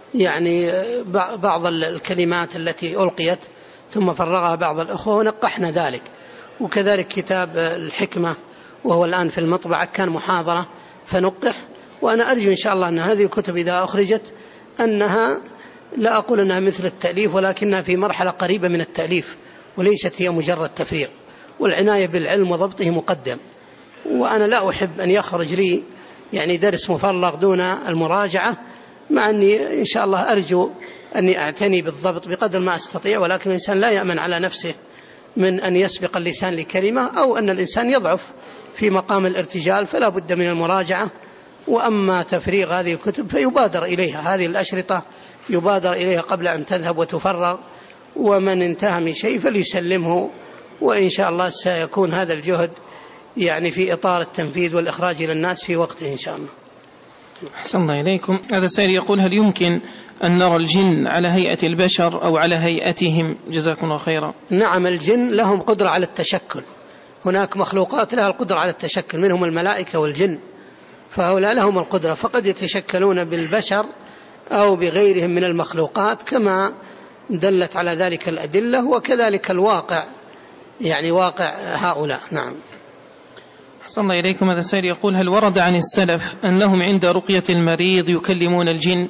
بعض الكلمات التي ألقيت ثم فرغها بعض الأخوة ونقحنا ذلك. وكذلك كتاب الحكمة وهو الآن في المطبعة، كان محاضرة فنقح. وأنا أرجو إن شاء الله أن هذه الكتب إذا أخرجت أنها، لا أقول أنها مثل التأليف، ولكنها في مرحلة قريبة من التأليف، وليست هي مجرد تفريغ. والعناية بالعلم وضبطه مقدم. وأنا لا أحب أن يخرج لي درس مفرغ دون المراجعة، مع أني إن شاء الله أرجو أني أعتني بالضبط بقدر ما أستطيع، ولكن الإنسان لا يأمن على نفسه من أن يسبق اللسان لكلمة، أو أن الإنسان يضعف في مقام الارتجال، فلا بد من المراجعة. وأما تفريغ هذه الكتب فيبادر إليها، هذه الأشرطة يبادر إليها قبل أن تذهب وتفرغ، ومن انتهى من شيء فليسلمه، وإن شاء الله سيكون هذا الجهد في إطار التنفيذ والإخراج إلى الناس في وقته إن شاء الله. أحسن الله إليكم. هذا السائل يقول: هل يمكن أن نرى الجن على هيئة البشر أو على هيئتهم؟ جزاكم الله خيرا. نعم، الجن لهم قدرة على التشكل، هناك مخلوقات لها القدرة على التشكل، منهم الملائكة والجن، فهؤلاء لهم القدرة، فقد يتشكلون بالبشر أو بغيرهم من المخلوقات كما دلت على ذلك الأدلة، وكذلك الواقع واقع هؤلاء. نعم. أحسن الله إليكم. هذا السائل يقول: هل ورد عن السلف أنهم عند رقية المريض يكلمون الجن؟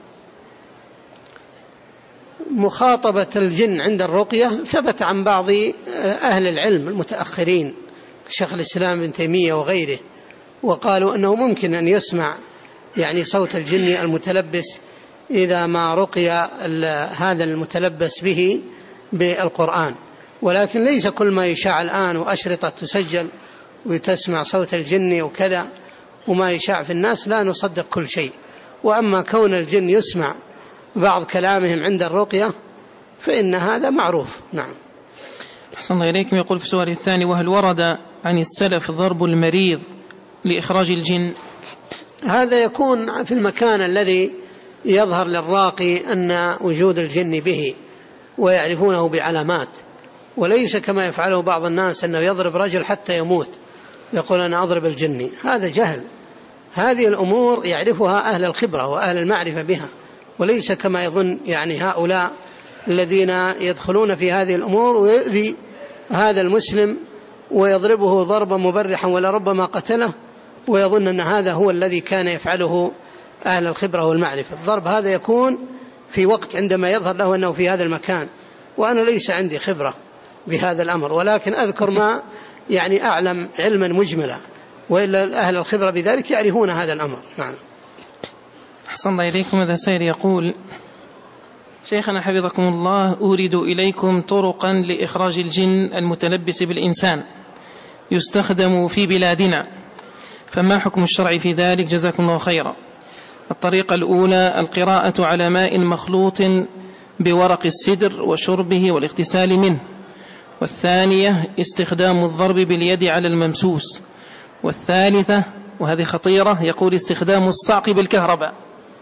مخاطبة الجن عند الرقية ثبت عن بعض أهل العلم المتأخرين كشيخ الإسلام ابن تيمية وغيره، وقالوا أنه ممكن أن يسمع صوت الجن المتلبس إذا ما رقي هذا المتلبس به بالقرآن. ولكن ليس كل ما يشاع الآن وأشرطة تسجل وتسمع صوت الجن وكذا وما يشاع في الناس، لا نصدق كل شيء. وأما كون الجن يسمع بعض كلامهم عند الرقية فإن هذا معروف. نعم. أحسن الله إليكم. يقول في السؤال الثاني: وهل ورد عن السلف ضرب المريض لإخراج الجن؟ هذا يكون في المكان الذي يظهر للراقي أن وجود الجن به ويعرفونه بعلامات، وليس كما يفعله بعض الناس أنه يضرب رجل حتى يموت يقول أنا أضرب الجن. هذا جهل. هذه الأمور يعرفها أهل الخبرة وأهل المعرفة بها، وليس كما يظن هؤلاء الذين يدخلون في هذه الأمور ويؤذي هذا المسلم ويضربه ضربا مبرحا ولربما قتله، ويظن أن هذا هو الذي كان يفعله أهل الخبرة والمعرفة. الضرب هذا يكون في وقت عندما يظهر له أنه في هذا المكان، وأنا ليس عندي خبرة بهذا الأمر، ولكن أذكر ما أعلم علما مجملا، وإلا أهل الخبرة بذلك يعرفون هذا الأمر. نعم. أحسن الله إليكم. هذا سائل يقول: شيخنا حفظكم الله، أورد إليكم طرقا لإخراج الجن المتلبس بالإنسان يستخدم في بلادنا، فما حكم الشرع في ذلك؟ جزاكم الله خيرا. الطريقة الأولى: القراءة على ماء مخلوط بورق السدر وشربه والاغتسال منه. والثانية: استخدام الضرب باليد على الممسوس. والثالثة وهذه خطيرة، يقول: استخدام الصعق بالكهرباء.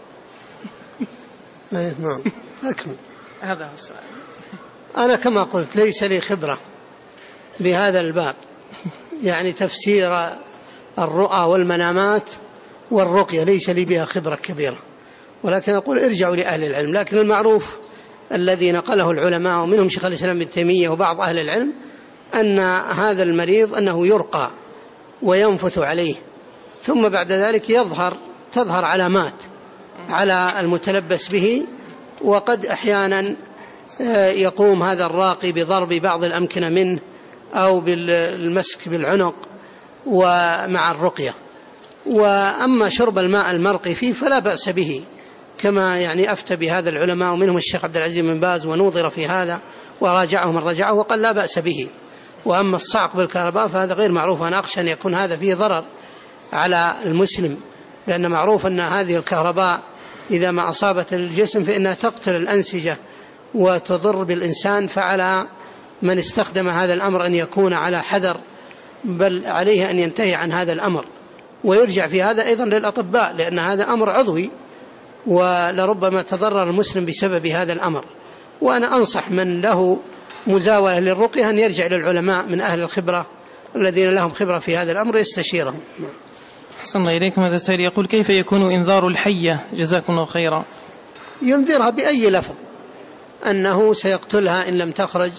نعم. أكمل. هذا هو السؤال. أنا كما قلت ليس لي خبرة بهذا الباب، تفسير الرؤى والمنامات والرقية ليس لي بها خبرة كبيرة، ولكن أقول ارجعوا لأهل العلم. لكن المعروف الذي نقله العلماء ومنهم شيخ الإسلام ابن تيمية وبعض أهل العلم أن هذا المريض أنه يرقى وينفث عليه، ثم بعد ذلك تظهر علامات على المتلبس به، وقد أحيانا يقوم هذا الراقي بضرب بعض الأمكنة منه أو بالمسك بالعنق ومع الرقية. وأما شرب الماء المرقي فيه فلا بأس به، كما يعني أفتى بهذا العلماء، ومنهم الشيخ عبد العزيز بن باز، ونوظر في هذا وراجعه من رجعه وقال لا بأس به. وأما الصعق بالكهرباء فهذا غير معروف، أنا أخشى أن يكون هذا فيه ضرر على المسلم، لأن معروف أن هذه الكهرباء إذا ما أصابت الجسم فإنها تقتل الأنسجة وتضر بالإنسان، فعلى من استخدم هذا الأمر أن يكون على حذر، بل عليه أن ينتهي عن هذا الأمر، ويرجع في هذا أيضا للأطباء، لأن هذا أمر عضوي ولربما تضرر المسلم بسبب هذا الأمر. وأنا أنصح من له مزاولة للرقية أن يرجع للعلماء من أهل الخبرة الذين لهم خبرة في هذا الأمر يستشيرهم. أحسن الله إليكم. هذا السائل يقول: كيف يكون إنذار الحية؟ جزاكم الله خيرا. ينذرها بأي لفظ أنه سيقتلها إن لم تخرج،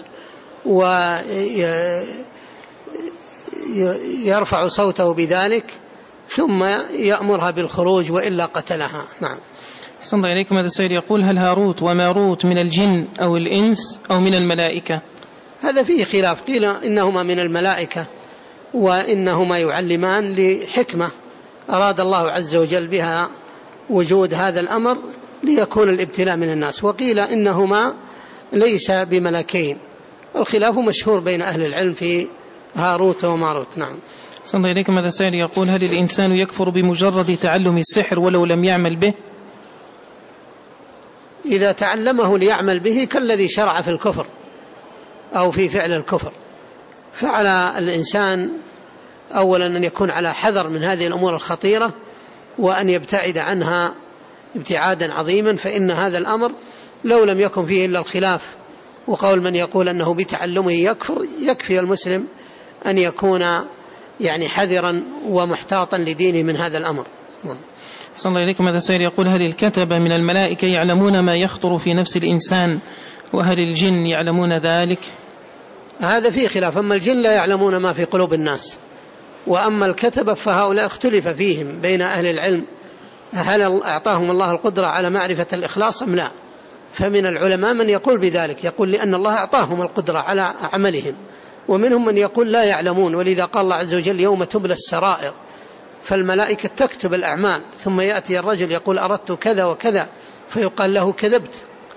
ويرفع صوته بذلك، ثم يأمرها بالخروج وإلا قتلها. نعم. أحسن الله إليكم. هذا السائل يقول: هل هاروت وماروت من الجن أو الإنس أو من الملائكة؟ هذا فيه خلاف، قيل إنهما من الملائكة وإنهما يعلمان لحكمة أراد الله عز وجل بها وجود هذا الأمر ليكون الابتلاء من الناس، وقيل إنهما ليس بملكين. الخلاف مشهور بين أهل العلم في هاروت وماروت. نعم. أحسن الله إليكم. هذا السائل يقول: هل الإنسان يكفر بمجرد تعلم السحر ولو لم يعمل به؟ إذا تعلمه ليعمل به كالذي شرع في الكفر أو في فعل الكفر. فعلى الإنسان أولا أن يكون على حذر من هذه الأمور الخطيرة، وأن يبتعد عنها ابتعادا عظيما، فإن هذا الأمر لو لم يكن فيه إلا الخلاف وقول من يقول أنه بتعلمه يكفر، يكفي المسلم أن يكون يعني حذرا ومحتاطا لدينه من هذا الأمر. صلى الله عليكم. هذا السائل يقول: هل الكتبة من الملائكة يعلمون ما يخطر في نفس الإنسان، وهل الجن يعلمون ذلك؟ هذا فيه خلاف. أما الجن لا يعلمون ما في قلوب الناس، وأما الكتبة فهؤلاء اختلف فيهم بين أهل العلم، هل أعطاهم الله القدرة على معرفة الإخلاص أم لا؟ فمن العلماء من يقول بذلك، يقول لأن الله أعطاهم القدرة على عملهم، ومنهم من يقول لا يعلمون، ولذا قال الله عز وجل: يوم تبلى السرائر، فالملائكة تكتب الأعمال، ثم يأتي الرجل يقول أردت كذا وكذا، فيقال له كذبت.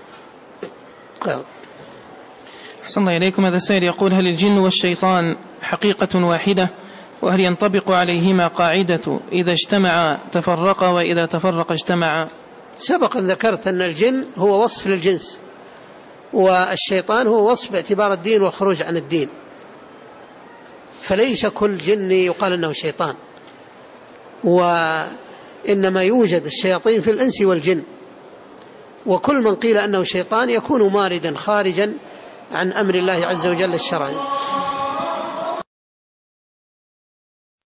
أحسن الله إليكم. هذا السائل يقول: هل الجن والشيطان حقيقة واحدة، وهل ينطبق عليهما قاعدة إذا اجتمع تفرقا وإذا تفرق اجتمعا؟ سبق أن ذكرت أن الجن هو وصف للجنس، والشيطان هو وصف باعتبار الدين والخروج عن الدين، فليس كل جن يقال أنه شيطان، وإنما يوجد الشياطين في الإنس والجن، وكل من قيل أنه شيطان يكون ماردا خارجا عن أمر الله عز وجل الشرعي.